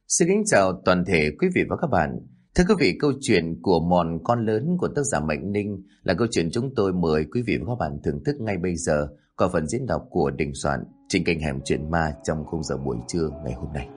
Xin kính chào toàn thể quý vị và các bạn. Thưa quý vị, câu chuyện của Mòn Con Lớn của tác giả Mạnh Ninh là câu chuyện chúng tôi mời quý vị và các bạn thưởng thức ngay bây giờ qua phần diễn đọc của Đình Soạn trên kênh Hẻm Chuyện Ma trong khung giờ buổi trưa ngày hôm nay.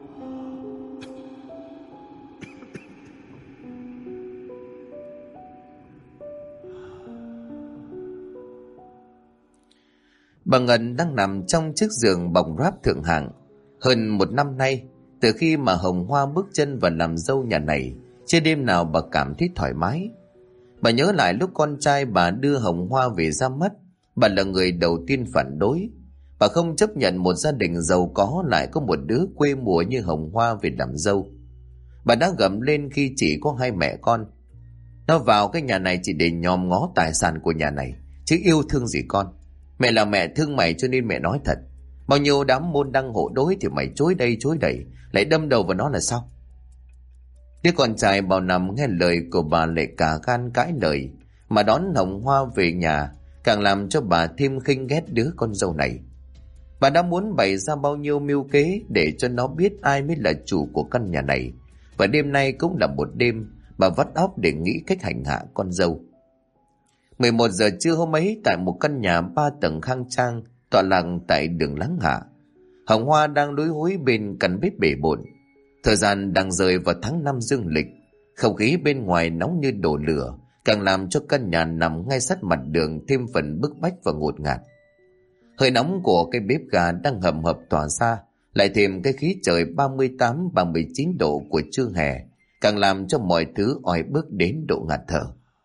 Bà Ngân đang nằm trong chiếc giường bọc ráp thượng hạng. Hơn một năm nay, từ khi mà Hồng Hoa bước chân vào làm dâu nhà này, chưa đêm nào bà cảm thấy thoải mái. Bà nhớ lại lúc con trai bà đưa Hồng Hoa về ra mắt, bà là người đầu tiên phản đối. Bà không chấp nhận một gia đình giàu có lại có một đứa quê mùa như Hồng Hoa về làm dâu. Bà đã gầm lên khi chỉ có hai mẹ con. Nó vào cái nhà này chỉ để nhòm ngó tài sản của nhà này, chứ yêu thương gì con. Mẹ là mẹ thương mày cho nên mẹ nói thật. Bao nhiêu đám môn đăng hộ đối thì mày chối đây chối đẩy, lại đâm đầu vào nó là sao? Đứa con trai bao năm nghe lời của bà lại cả gan cãi lời, mà đón Hồng Hoa về nhà càng làm cho bà thêm khinh ghét đứa con dâu này. Bà đã muốn bày ra bao nhiêu mưu kế để cho nó biết ai mới là chủ của căn nhà này, và đêm nay cũng là một đêm bà vắt óc để nghĩ cách hành hạ con dâu. 11 giờ trưa hôm ấy, tại một căn nhà 3 tầng khang trang tọa lạc tại đường Láng Hạ, Hồng Hoa đang lúi húi bên căn bếp bể bộn. Thời gian đang rơi vào tháng 5 dương lịch, không khí bên ngoài nóng như đổ lửa, càng làm cho căn nhà nằm ngay sát mặt đường thêm phần bức bách và ngột ngạt. Hơi nóng của cái bếp ga đang hầm hập tỏa ra, lại thêm cái khí trời 38-39 độ của trưa hè, càng làm cho mọi thứ oi bức đến độ ngạt thở.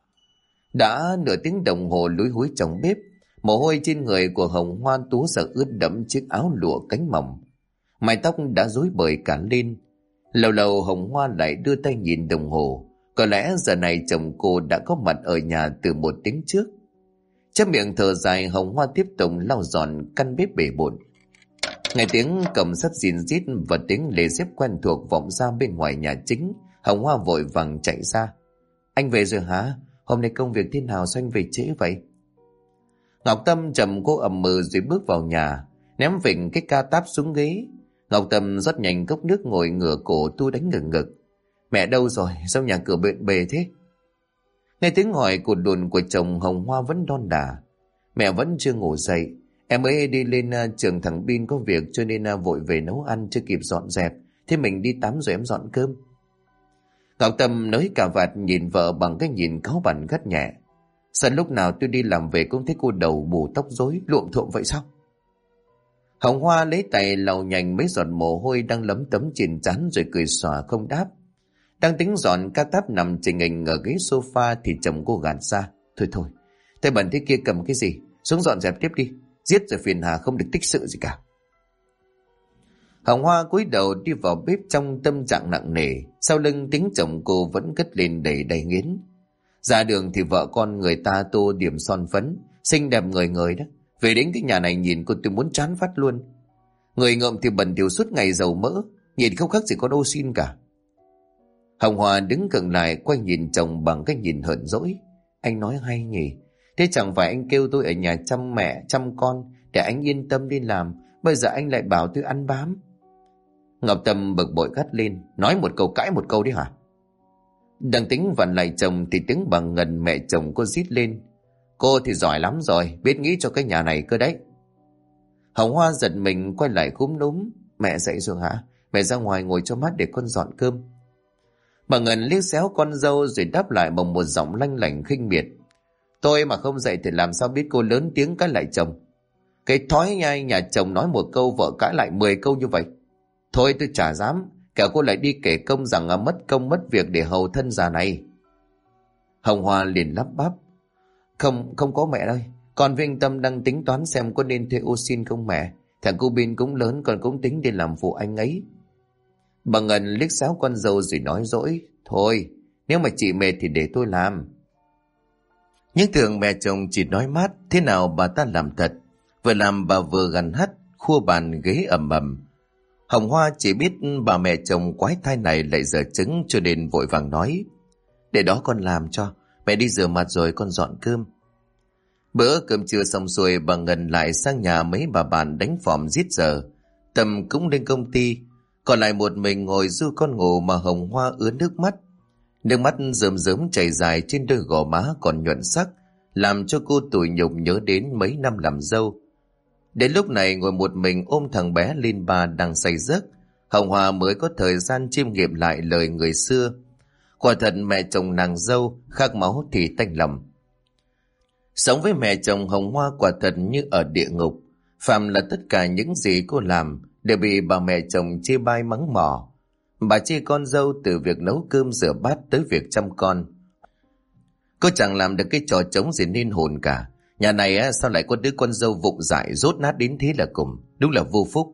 Đã nửa tiếng đồng hồ lúi húi trong bếp, mồ hôi trên người của Hồng Hoa túa ra ướt đẫm chiếc áo lụa cánh mỏng. Mái tóc đã rối bời cả lên. Lâu lâu Hồng Hoa lại đưa tay nhìn đồng hồ. Có lẽ giờ này chồng cô đã có mặt ở nhà từ 1 tiếng trước. Chép miệng thở dài, Hồng Hoa tiếp tục lau dọn căn bếp bể bộn. Nghe tiếng cầm sắt rìn rít và tiếng lề dép quen thuộc vọng ra bên ngoài nhà chính, Hồng Hoa vội vàng chạy ra. Anh về rồi hả? Hôm nay công việc thế nào sao anh về trễ vậy? Ngọc Tâm chầm cô ầm mừ rồi bước vào nhà, ném vịnh cái ca táp xuống ghế. Ngọc Tâm rót nhanh cốc nước ngồi ngửa cổ tu đánh ngực ngực. Mẹ đâu rồi? Sao nhà cửa bện bề thế? Nghe tiếng hỏi cụt đùn của chồng, Hồng Hoa vẫn đon đả. Mẹ vẫn chưa ngủ dậy. Em ấy đi lên trường thằng Bin có việc cho nên vội về nấu ăn chưa kịp dọn dẹp. Thế mình đi tắm rồi em dọn cơm. Ngọc Tâm nới cà vạt nhìn vợ bằng cái nhìn cáu bẳn gắt nhẹ. Sao lúc nào tôi đi làm về cũng thấy cô đầu bù tóc rối luộm thuộm vậy sao? Hồng Hoa lấy tay lau nhanh mấy giọt mồ hôi đang lấm tấm trên trán rồi cười xòa không đáp. Đang tính dọn ca táp nằm chình hình ở ghế sofa thì chồng cô gạt ra. Thôi, tay bẩn thế kia cầm cái gì? Xuống dọn dẹp tiếp đi. Giết rồi phiền hà không được tích sự gì cả. Hồng Hoa cúi đầu đi vào bếp trong tâm trạng nặng nề. Sau lưng tiếng chồng cô vẫn cất lên đầy đầy nghiến. Ra đường thì vợ con người ta tô điểm son phấn, xinh đẹp người người đó. Về đến cái nhà này nhìn cô tôi muốn chán phát luôn. Người ngợm thì bẩn thỉu suốt ngày dầu mỡ, nhìn không khác gì con ô xin cả. Hồng Hoa đứng gần lại quay nhìn chồng bằng cái nhìn hờn dỗi. Anh nói hay nhỉ? Thế chẳng phải anh kêu tôi ở nhà chăm mẹ chăm con để anh yên tâm đi làm, bây giờ anh lại bảo tôi ăn bám. Ngọc Tâm bực bội gắt lên. Nói một câu cãi một câu đi hả? Đang tính vặn lại chồng thì tiếng bà Ngân mẹ chồng cô rít lên. Cô thì giỏi lắm rồi, biết nghĩ cho cái nhà này cơ đấy. Hồng Hoa giật mình quay lại cúm núm. Mẹ dậy rồi hả? Mẹ ra ngoài ngồi cho mát để con dọn cơm. Bà Ngân liếc xéo con dâu rồi đáp lại bằng một giọng lanh lảnh khinh miệt. Tôi mà không dậy thì làm sao biết cô lớn tiếng cãi lại chồng? Cái thói nhai nhà chồng nói một câu vợ cãi lại 10 câu như vậy. Thôi tôi chả dám, kẻo cô lại đi kể công rằng mất công mất việc để hầu thân già này. Hồng Hoa liền lắp bắp. Không có mẹ ơi, con với anh Tâm đang tính toán xem có nên thuê ô xin không mẹ. Thằng cô Bin cũng lớn, còn cũng tính đi làm phụ anh ấy. Bà Ngân liếc xéo con dâu rồi nói dỗi. Thôi, nếu mà chị mệt thì để tôi làm. Nhưng tưởng mẹ chồng chỉ nói mát, thế nào bà ta làm thật. Vừa làm bà vừa gằn hắt, khua bàn ghế ầm ầm. Hồng Hoa chỉ biết bà mẹ chồng quái thai này lại dở trứng cho nên vội vàng nói. Để đó con làm cho, mẹ đi rửa mặt rồi con dọn cơm. Bữa cơm trưa xong xuôi, bà Ngân lại sang nhà mấy bà bạn đánh phỏm giết giờ. Tâm cũng lên công ty. Còn lại một mình ngồi ru con ngủ mà Hồng Hoa ứa nước mắt. Nước mắt rơm rớm chảy dài trên đôi gò má còn nhuận sắc, làm cho cô tủi nhục nhớ đến mấy năm làm dâu. Đến lúc này ngồi một mình ôm thằng bé lên ba đang say giấc, Hồng Hoa mới có thời gian chiêm nghiệm lại lời người xưa. Quả thật mẹ chồng nàng dâu khác máu thì tanh lòng. Sống với mẹ chồng Hồng Hoa quả thật như ở địa ngục. Phạm là tất cả những gì cô làm đều bị bà mẹ chồng chê bai mắng mỏ. Bà chê con dâu từ việc nấu cơm rửa bát tới việc chăm con. Cô chẳng làm được cái trò trống gì nên hồn cả. Nhà này sao lại có đứa con dâu vụng dại dốt nát đến thế là cùng. Đúng là vô phúc.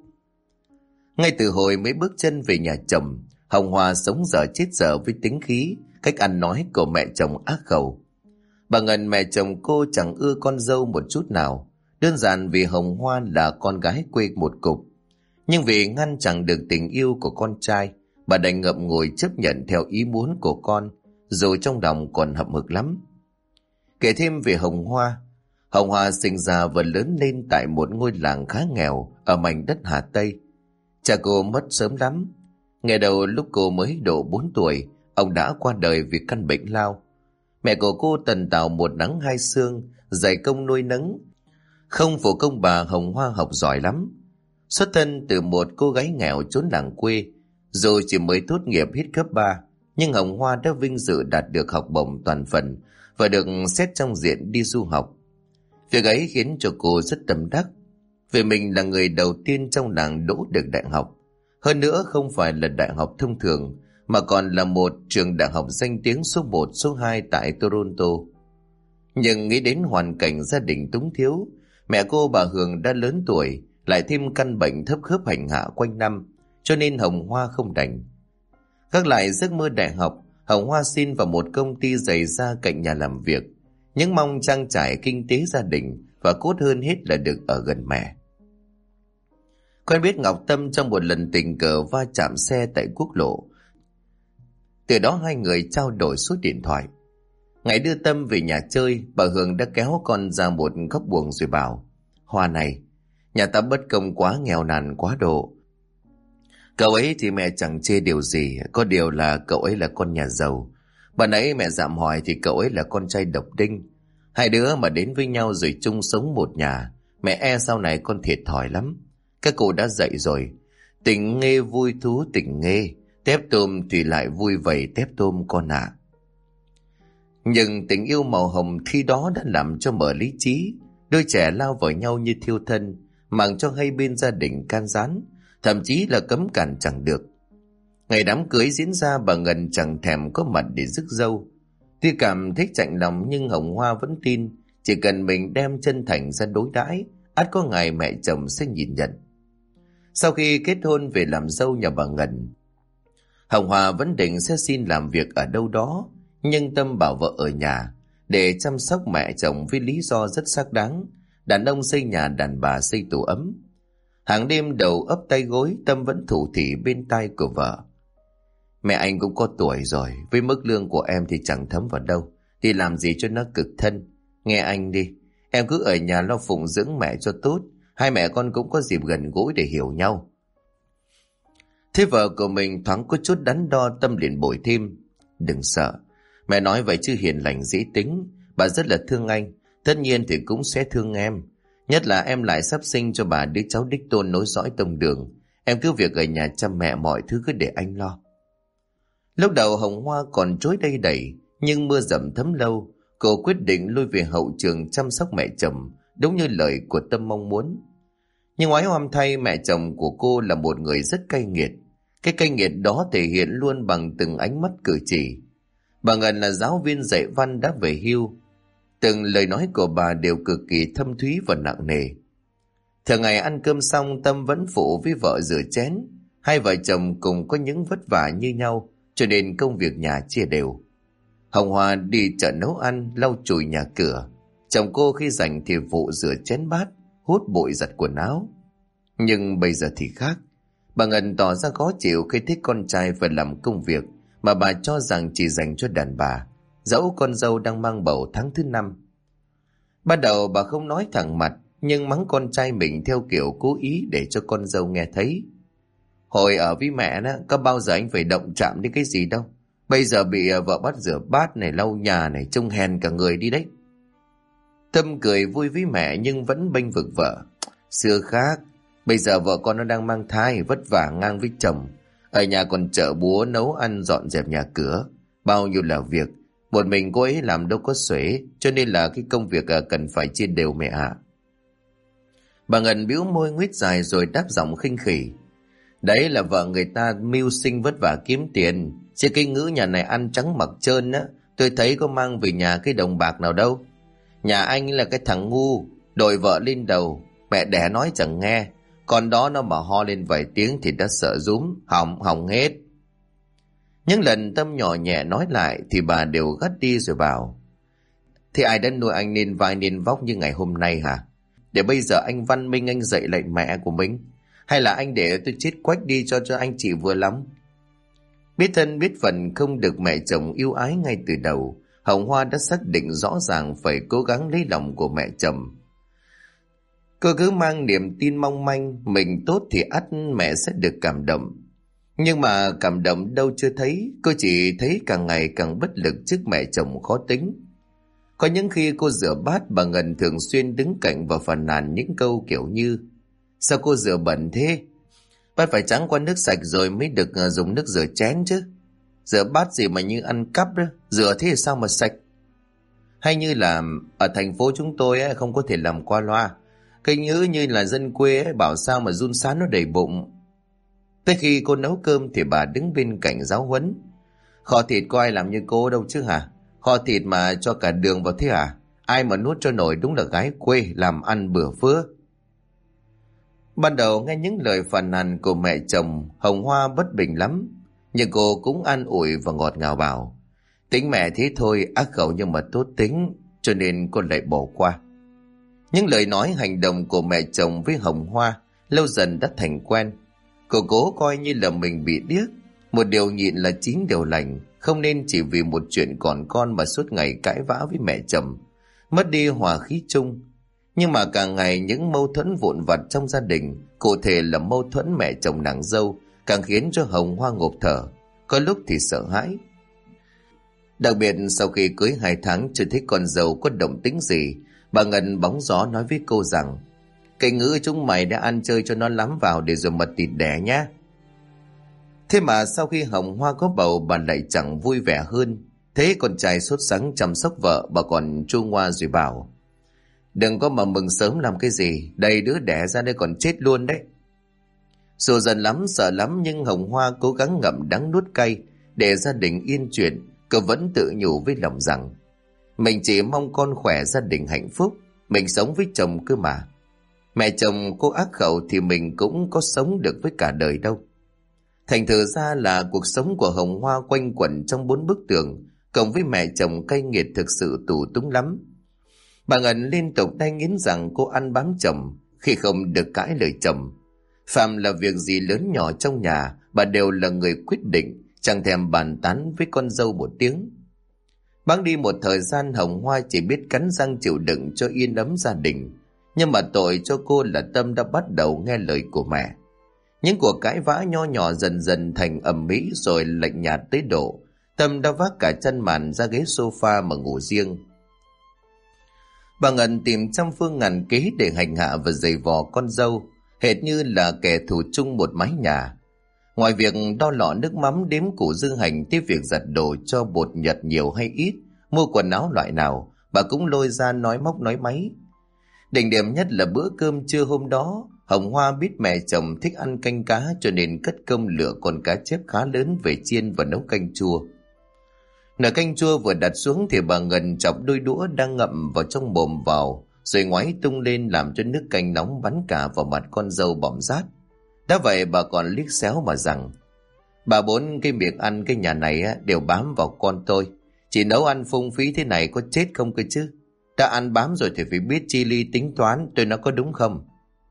Ngay từ hồi mới bước chân về nhà chồng, Hồng Hoa sống dở chết dở với tính khí, cách ăn nói của mẹ chồng ác khẩu. Bà Ngân mẹ chồng cô chẳng ưa con dâu một chút nào, đơn giản vì Hồng Hoa là con gái quê một cục. Nhưng vì ngăn chẳng được tình yêu của con trai, bà đành ngậm ngùi chấp nhận theo ý muốn của con, dù trong lòng còn hậm hực lắm. Kể thêm về Hồng Hoa sinh ra và lớn lên tại một ngôi làng khá nghèo ở mảnh đất Hà Tây. Cha cô mất sớm lắm. Ngày đầu lúc cô mới độ 4 tuổi, ông đã qua đời vì căn bệnh lao. Mẹ của cô tần tảo một nắng hai sương, dày công nuôi nấng. Không phụ công bà Hồng Hoa học giỏi lắm. Xuất thân từ một cô gái nghèo chốn làng quê, dù chỉ mới tốt nghiệp hết cấp 3, nhưng Hồng Hoa đã vinh dự đạt được học bổng toàn phần và được xét trong diện đi du học. Việc ấy khiến cho cô rất tâm đắc, vì mình là người đầu tiên trong làng đỗ được đại học. Hơn nữa không phải là đại học thông thường, mà còn là một trường đại học danh tiếng số 1, số 2 tại Toronto. Nhưng nghĩ đến hoàn cảnh gia đình túng thiếu, mẹ cô bà Hường đã lớn tuổi, lại thêm căn bệnh thấp khớp hành hạ quanh năm, cho nên Hồng Hoa không đành. Gác lại giấc mơ đại học, Hồng Hoa xin vào một công ty giày da cạnh nhà làm việc, những mong trang trải kinh tế gia đình và cốt hơn hết là được ở gần mẹ. Quen biết Ngọc Tâm trong một lần tình cờ va chạm xe tại quốc lộ. Từ đó hai người trao đổi số điện thoại. Ngày đưa Tâm về nhà chơi, bà Hường đã kéo con ra một góc buồng rồi bảo: Hoa này, nhà ta bất công quá, nghèo nàn quá độ. Cậu ấy thì mẹ chẳng chê điều gì, có điều là cậu ấy là con nhà giàu. Bà nãy mẹ dạm hỏi thì cậu ấy là con trai độc đinh. Hai đứa mà đến với nhau rồi chung sống một nhà, mẹ e sau này con thiệt thòi lắm. Các cụ đã dạy rồi, tình nghê vui thú tình nghê, tép tôm thì lại vui vầy tép tôm con ạ. Nhưng tình yêu màu hồng khi đó đã làm cho mở lý trí. Đôi trẻ lao vào nhau như thiêu thân, màng cho hai bên gia đình can gián, thậm chí là cấm cản chẳng được. Ngày đám cưới diễn ra, bà Ngân chẳng thèm có mặt để rước dâu. Tuy cảm thấy chạnh lòng nhưng Hồng Hoa vẫn tin, chỉ cần mình đem chân thành ra đối đãi, ắt có ngày mẹ chồng sẽ nhìn nhận. Sau khi kết hôn về làm dâu nhà bà Ngân, Hồng Hoa vẫn định sẽ xin làm việc ở đâu đó, nhưng Tâm bảo vợ ở nhà để chăm sóc mẹ chồng với lý do rất xác đáng. Đàn ông xây nhà, đàn bà xây tổ ấm. Hàng đêm đầu ấp tay gối, Tâm vẫn thủ thỉ bên tai của vợ: Mẹ anh cũng có tuổi rồi, với mức lương của em thì chẳng thấm vào đâu, thì làm gì cho nó cực thân. Nghe anh đi, em cứ ở nhà lo phụng dưỡng mẹ cho tốt, hai mẹ con cũng có dịp gần gũi để hiểu nhau. Thế vợ của mình thoáng có chút đắn đo, Tâm liền bồi thêm: Đừng sợ, mẹ nói vậy chứ hiền lành dễ tính, bà rất là thương anh, tất nhiên thì cũng sẽ thương em. Nhất là em lại sắp sinh cho bà đứa cháu đích tôn nối dõi tông đường. Em cứ việc ở nhà chăm mẹ, mọi thứ cứ để anh lo. Lúc đầu Hồng Hoa còn chối đây đẩy, nhưng mưa dầm thấm lâu, cô quyết định lui về hậu trường chăm sóc mẹ chồng, đúng như lời của Tâm mong muốn. Nhưng oái oăm thay, mẹ chồng của cô là một người rất cay nghiệt. Cái cay nghiệt đó thể hiện luôn bằng từng ánh mắt cử chỉ. Bà Ngân là giáo viên dạy văn đã về hưu. Từng lời nói của bà đều cực kỳ thâm thúy và nặng nề. Thường ngày ăn cơm xong, Tâm vẫn phụ với vợ rửa chén. Hai vợ chồng cùng có những vất vả như nhau, cho nên công việc nhà chia đều. Hồng Hoa đi chợ nấu ăn, lau chùi nhà cửa. Chồng cô khi rảnh thì phụ rửa chén bát, hút bụi giặt quần áo. Nhưng bây giờ thì khác. Bà Ngân tỏ ra khó chịu khi thích con trai phải làm công việc mà bà cho rằng chỉ dành cho đàn bà, dẫu con dâu đang mang bầu tháng thứ 5. Ban đầu bà không nói thẳng mặt, nhưng mắng con trai mình theo kiểu cố ý để cho con dâu nghe thấy. Hồi ở với mẹ đó, có bao giờ anh phải động chạm đến cái gì đâu. Bây giờ bị vợ bắt rửa bát này, lau nhà này, trông hèn cả người đi đấy. Tâm cười vui với mẹ nhưng vẫn bênh vực vợ. Xưa khác, bây giờ vợ con nó đang mang thai, vất vả ngang với chồng. Ở nhà còn chợ búa, nấu ăn, dọn dẹp nhà cửa. Bao nhiêu là việc. Một mình cô ấy làm đâu có xuể, cho nên là cái công việc cần phải chia đều mẹ ạ. Bà Ngân bĩu môi nguyết dài rồi đáp giọng khinh khỉ. Đấy là vợ người ta mưu sinh vất vả kiếm tiền. Chứ cái ngữ nhà này ăn trắng mặc trơn á, tôi thấy có mang về nhà cái đồng bạc nào đâu. Nhà anh là cái thằng ngu, đội vợ lên đầu, mẹ đẻ nói chẳng nghe. Con đó nó mà ho lên vài tiếng thì đã sợ rúm, hỏng hết. Những lần Tâm nhỏ nhẹ nói lại thì bà đều gắt đi rồi bảo. Thì ai đã nuôi anh nên vai nên vóc như ngày hôm nay hả? Để bây giờ anh văn minh anh dạy lại mẹ của mình? Hay là anh để tôi chết quách đi cho anh chị vừa lắm? Biết thân biết phận không được mẹ chồng yêu ái ngay từ đầu, Hồng Hoa đã xác định rõ ràng phải cố gắng lấy lòng của mẹ chồng. Cô cứ mang niềm tin mong manh mình tốt thì ắt mẹ sẽ được cảm động. Nhưng mà cảm động đâu chưa thấy, cô chỉ thấy càng ngày càng bất lực trước mẹ chồng khó tính. Có những khi cô rửa bát, bà Ngân thường xuyên đứng cạnh và phàn nàn những câu kiểu như: sao cô rửa bẩn thế? Bát phải trắng qua nước sạch rồi mới được dùng nước rửa chén chứ. Rửa bát gì mà như ăn cắp đó, rửa thế sao mà sạch? Hay như là ở thành phố chúng tôi ấy, không có thể làm qua loa. Cái ngữ như là dân quê ấy, bảo sao mà run sán nó đầy bụng. Tới khi cô nấu cơm thì bà đứng bên cạnh giáo huấn. Kho thịt có ai làm như cô đâu chứ hả? Kho thịt mà cho cả đường vào thế hả? Ai mà nuốt cho nổi, đúng là gái quê làm ăn bữa phứa. Ban đầu nghe những lời phàn nàn của mẹ chồng, Hồng Hoa bất bình lắm. Nhưng cô cũng an ủi và ngọt ngào bảo: tính mẹ thế thôi, ác khẩu nhưng mà tốt tính, cho nên cô lại bỏ qua. Những lời nói hành động của mẹ chồng với Hồng Hoa lâu dần đã thành quen. Cô cố coi như là mình bị điếc. Một điều nhịn là 9 điều lành, không nên chỉ vì một chuyện còn con mà suốt ngày cãi vã với mẹ chồng, mất đi hòa khí chung. Nhưng mà càng ngày những mâu thuẫn vụn vặt trong gia đình, cụ thể là mâu thuẫn mẹ chồng nàng dâu, càng khiến cho Hồng Hoa ngộp thở, có lúc thì sợ hãi. Đặc biệt sau khi cưới 2 tháng chưa thấy con dâu có động tĩnh gì, bà Ngân bóng gió nói với cô rằng: cái ngữ chúng mày đã ăn chơi cho nó lắm vào để rồi mật thịt đẻ nhá. Thế mà sau khi Hồng Hoa có bầu, bà lại chẳng vui vẻ hơn. Thế con trai sốt sắng chăm sóc vợ, bà còn chua ngoa rồi bảo: đừng có mà mừng sớm làm cái gì, đầy đứa đẻ ra đây còn chết luôn đấy. Dù dần lắm sợ lắm nhưng Hồng Hoa cố gắng ngậm đắng nuốt cay để gia đình yên chuyện. Cô vẫn tự nhủ với lòng rằng mình chỉ mong con khỏe, gia đình hạnh phúc, mình sống với chồng cơ mà. Mẹ chồng cô ác khẩu thì mình cũng có sống được với cả đời đâu. Thành thử ra là cuộc sống của Hồng Hoa quanh quẩn trong 4 bức tường, cộng với mẹ chồng cay nghiệt thực sự tù túng lắm. Bà Ngân liên tục đay nghiến rằng cô ăn bám chồng khi không được cãi lời chồng. Phạm là việc gì lớn nhỏ trong nhà, bà đều là người quyết định, chẳng thèm bàn tán với con dâu một tiếng. Bẵng đi một thời gian, Hồng Hoa chỉ biết cắn răng chịu đựng cho yên ấm gia đình. Nhưng mà tội cho cô là Tâm đã bắt đầu nghe lời của mẹ. Những cuộc cãi vã nho nhỏ dần dần thành ầm ĩ rồi lạnh nhạt tới độ Tâm đã vác cả chăn màn ra ghế sofa mà ngủ riêng. Bà Ngân tìm trăm phương ngàn kế để hành hạ và giày vò con dâu, hệt như là kẻ thù chung một mái nhà. Ngoài việc đo lọ nước mắm, đếm củ dư hành, tới việc giặt đồ cho bột nhật nhiều hay ít, mua quần áo loại nào, bà cũng lôi ra nói móc nói máy. Đỉnh điểm nhất là bữa cơm trưa hôm đó, Hồng Hoa biết mẹ chồng thích ăn canh cá cho nên cất công lựa con cá chép khá lớn về chiên và nấu canh chua. Nồi canh chua vừa đặt xuống thì bà Ngân chọc đôi đũa đang ngậm vào trong mồm vào, rồi ngoáy tung lên làm cho nước canh nóng bắn cả vào mặt con dâu bỏng rát. Đã vậy bà còn liếc xéo mà rằng: bà 4 cái miệng ăn cái nhà này đều bám vào con tôi, chỉ nấu ăn phung phí thế này có chết không cơ chứ? Đã ăn bám rồi thì phải biết chi ly tính toán, tôi nói có đúng không?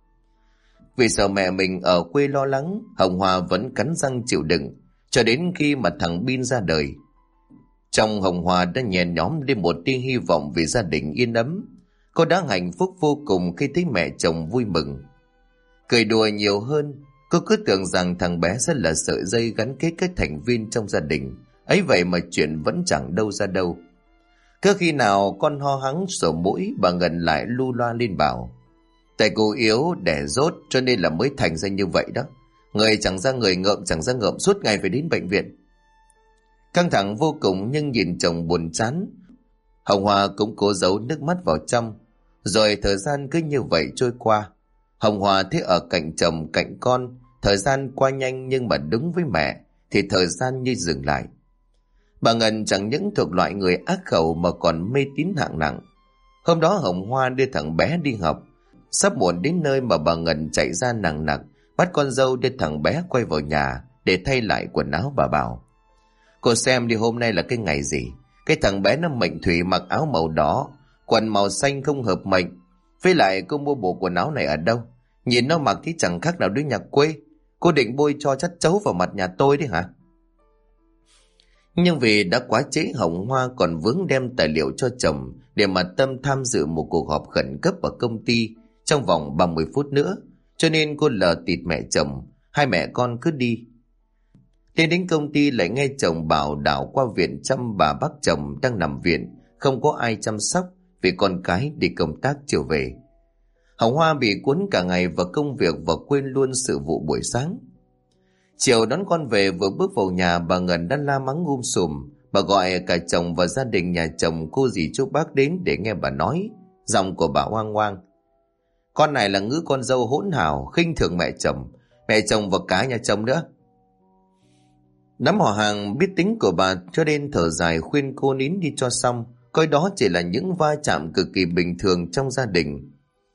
Vì sợ mẹ mình ở quê lo lắng, Hồng Hoa vẫn cắn răng chịu đựng cho đến khi mà thằng Bin ra đời. Trong Hồng Hoa đã nhen nhóm lên một tia hy vọng về gia đình yên ấm. Cô đã hạnh phúc vô cùng khi thấy mẹ chồng vui mừng, cười đùa nhiều hơn. Cô cứ tưởng rằng thằng bé sẽ là sợi dây gắn kết các thành viên trong gia đình. Ấy vậy mà chuyện vẫn chẳng đâu ra đâu. Cứ khi nào con ho hắng sổ mũi, bà Ngân lại lu loa lên bảo: tại cô yếu đẻ dốt cho nên là mới thành ra như vậy đó. Người chẳng ra người, ngợm chẳng ra ngợm, suốt ngày phải đến bệnh viện. Căng thẳng vô cùng nhưng nhìn chồng buồn chán, Hồng Hoa cũng cố giấu nước mắt vào trong. Rồi thời gian cứ như vậy trôi qua. Hồng Hoa thấy ở cạnh chồng cạnh con, thời gian qua nhanh, nhưng mà đúng với mẹ thì thời gian như dừng lại. Bà Ngân chẳng những thuộc loại người ác khẩu mà còn mê tín hạng nặng. Hôm đó Hồng Hoa đưa thằng bé đi học. Sắp muộn đến nơi mà bà Ngân chạy ra nằng nặc bắt con dâu đưa thằng bé quay vào nhà để thay lại quần áo. Bà bảo: cô xem đi, hôm nay là cái ngày gì? Cái thằng bé nó mệnh thủy, mặc áo màu đỏ, quần màu xanh không hợp mệnh. Với lại cô mua bộ quần áo này ở đâu? Nhìn nó mặc thì chẳng khác nào đứa nhà quê. Cô định bôi cho chất chấu vào mặt nhà tôi đấy hả? Nhưng vì đã quá trễ, Hồng Hoa còn vướng đem tài liệu cho chồng để mà Tâm tham dự một cuộc họp khẩn cấp ở công ty trong vòng 30 phút nữa, cho nên cô lờ tịt mẹ chồng. Hai mẹ con cứ đi. Lên đến công ty lại nghe chồng bảo đảo qua viện chăm bà bác chồng đang nằm viện, không có ai chăm sóc vì con cái đi công tác chiều về. Hồng Hoa bị cuốn cả ngày vào công việc và quên luôn sự vụ buổi sáng. Chiều đón con về, vừa bước vào nhà bà Ngân đã la mắng sùm. Bà gọi cả chồng và gia đình nhà chồng, cô dì chú bác đến để nghe bà nói. Giọng của bà oang oang: con này là ngữ con dâu hỗn hào, khinh thường mẹ chồng và cả nhà chồng nữa. Đám họ hàng biết tính của bà cho nên thở dài khuyên cô nín đi cho xong, coi đó chỉ là những va chạm cực kỳ bình thường trong gia đình.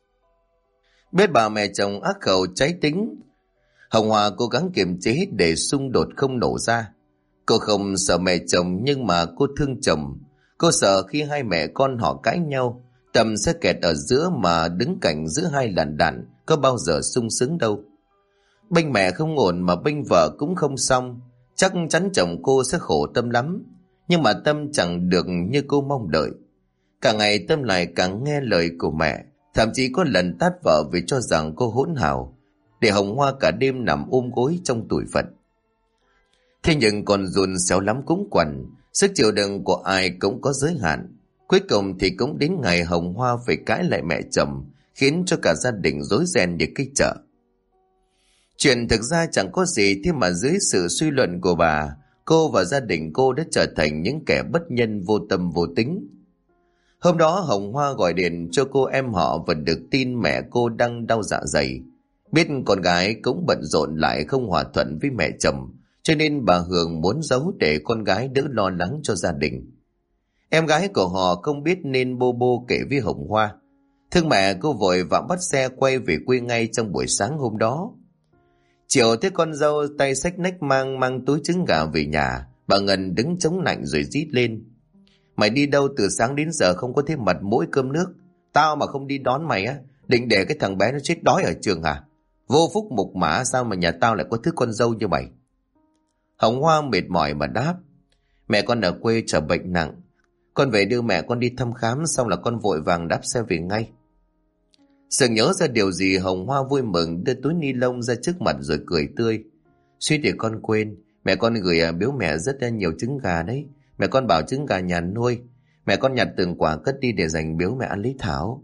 Biết bà mẹ chồng ác khẩu cháy tính, Hồng Hoa cố gắng kiềm chế để xung đột không nổ ra. Cô không sợ mẹ chồng nhưng mà cô thương chồng. Cô sợ khi hai mẹ con họ cãi nhau, Tâm sẽ kẹt ở giữa mà đứng cạnh giữa hai làn đạn, có bao giờ sung sướng đâu. Bênh mẹ không ổn mà bênh vợ cũng không xong. Chắc chắn chồng cô sẽ khổ Tâm lắm. Nhưng mà Tâm chẳng được như cô mong đợi. Cả ngày Tâm lại càng nghe lời của mẹ, thậm chí có lần tát vợ vì cho rằng cô hỗn hào, để Hồng Hoa cả đêm nằm ôm gối trong tủi phận. Thế nhưng con dùn xéo lắm cũng quằn, sức chịu đựng của ai cũng có giới hạn. Cuối cùng thì cũng đến ngày Hồng Hoa phải cãi lại mẹ chồng, khiến cho cả gia đình rối ren như cái chợ. Chuyện thực ra chẳng có gì, thế mà dưới sự suy luận của bà, cô và gia đình cô đã trở thành những kẻ bất nhân vô tâm vô tính. Hôm đó Hồng Hoa gọi điện cho cô em họ và được tin mẹ cô đang đau dạ dày. Biết con gái cũng bận rộn lại không hòa thuận với mẹ chồng, cho nên bà Hường muốn giấu để con gái đỡ lo lắng cho gia đình. Em gái của họ không biết nên bô bô kể với Hồng Hoa. Thương mẹ, cô vội vã bắt xe quay về quê ngay trong buổi sáng hôm đó. Chiều thấy con dâu tay xách nách mang túi trứng gà về nhà, bà Ngân đứng chống nạnh rồi rít lên: mày đi đâu từ sáng đến giờ không có thêm mặt mũi cơm nước? Tao mà không đi đón mày á, định để cái thằng bé nó chết đói ở trường hả? Vô phúc mục mã, sao mà nhà tao lại có thứ con dâu như mày? Hồng Hoa mệt mỏi mà đáp: mẹ con ở quê trở bệnh nặng, con về đưa mẹ con đi thăm khám, xong là con vội vàng đáp xe về ngay. Sực nhớ ra điều gì, Hồng Hoa vui mừng đưa túi ni lông ra trước mặt rồi cười tươi: suýt để con quên, mẹ con gửi biếu mẹ rất nhiều trứng gà đấy. Mẹ con bảo trứng gà nhà nuôi, mẹ con nhặt từng quả cất đi để dành biếu mẹ ăn lấy thảo.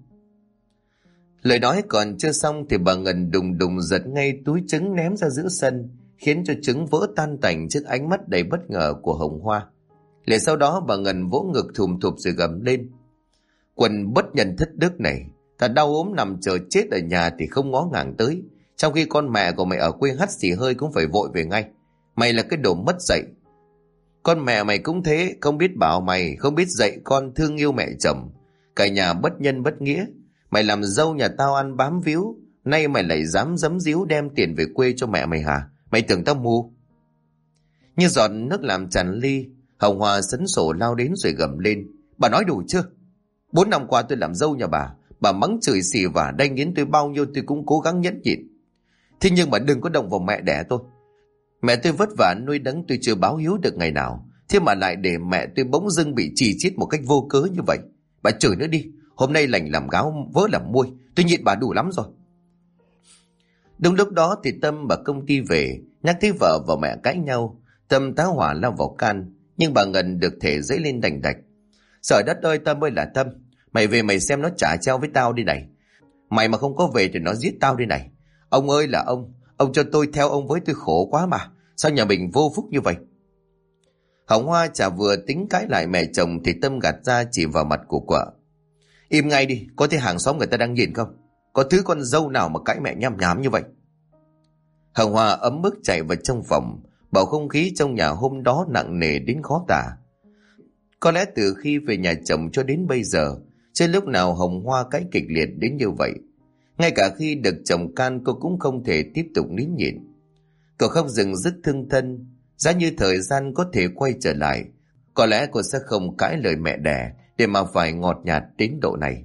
Lời nói còn chưa xong thì bà Ngân đùng đùng giật ngay túi trứng ném ra giữa sân, khiến cho trứng vỡ tan tành trước ánh mắt đầy bất ngờ của Hồng Hoa. Lại sau đó bà Ngân vỗ ngực thùm thụp rồi gầm lên: quần bất nhân thất đức này, ta đau ốm nằm chờ chết ở nhà thì không ngó ngàng tới, trong khi con mẹ của mày ở quê hắt xì hơi cũng phải vội về ngay. Mày là cái đồ mất dạy. Con mẹ mày cũng thế, không biết bảo mày, không biết dạy con thương yêu mẹ chồng. Cả nhà bất nhân bất nghĩa. Mày làm dâu nhà tao ăn bám víu, nay mày lại dám giấm díu đem tiền về quê cho mẹ mày hả? Mày tưởng tao mù? Như giọt nước làm tràn ly, Hồng Hoa sấn sổ lao đến rồi gầm lên: bà nói đủ chưa? 4 năm qua tôi làm dâu nhà bà mắng chửi xì và đay nghiến tôi bao nhiêu tôi cũng cố gắng nhẫn nhịn. Thế nhưng mà đừng có động vào mẹ đẻ tôi. Mẹ tôi vất vả nuôi nấng tôi chưa báo hiếu được ngày nào, thế mà lại để mẹ tôi bỗng dưng bị chì chiết một cách vô cớ như vậy. Bà chửi nữa đi, hôm nay lành làm gáo vỡ làm muôi, tôi nhịn bà đủ lắm rồi. Đúng lúc đó thì Tâm bà công ty về, nhắc thấy vợ và mẹ cãi nhau. Tâm tá hỏa lao vào can, nhưng bà Ngân được thể dẫy lên đành đạch. Trời đất ơi Tâm ơi là Tâm, mày về mày xem nó trả treo với tao đi này. Mày mà không có về thì nó giết tao đi này. Ông ơi là ông cho tôi theo ông với, tôi khổ quá mà. Sao nhà mình vô phúc như vậy? Hồng Hoa chả vừa tính cãi lại mẹ chồng thì Tâm gạt ra chỉ vào mặt của vợ. Im ngay đi, có thấy hàng xóm người ta đang nhìn không? Có thứ con dâu nào mà cãi mẹ nham nhám như vậy? Hồng Hoa ấm ức chạy vào trong phòng, bầu không khí trong nhà hôm đó nặng nề đến khó tả. Có lẽ từ khi về nhà chồng cho đến bây giờ, chưa lúc nào Hồng Hoa cãi kịch liệt đến như vậy. Ngay cả khi được chồng can, cô cũng không thể tiếp tục nín nhịn. Cô không dừng dứt thương thân. Giá như thời gian có thể quay trở lại, có lẽ cô sẽ không cãi lời mẹ đẻ để mà phải ngọt nhạt đến độ này.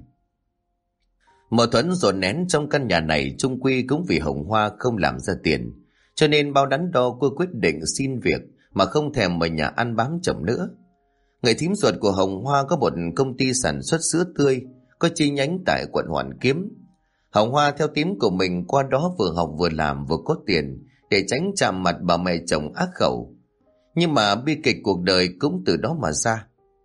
Mâu thuẫn dồn nén trong căn nhà này chung quy cũng vì Hồng Hoa không làm ra tiền, cho nên bao đắn đo cô quyết định xin việc mà không thèm mời nhà ăn bám chồng nữa. Người thím ruột của Hồng Hoa có một công ty sản xuất sữa tươi, có chi nhánh tại quận Hoàn Kiếm. Hồng Hoa theo thím của mình qua đó vừa học vừa làm vừa có tiền, để tránh chạm mặt bà mẹ chồng ác khẩu. Nhưng mà bi kịch cuộc đời cũng từ đó mà ra.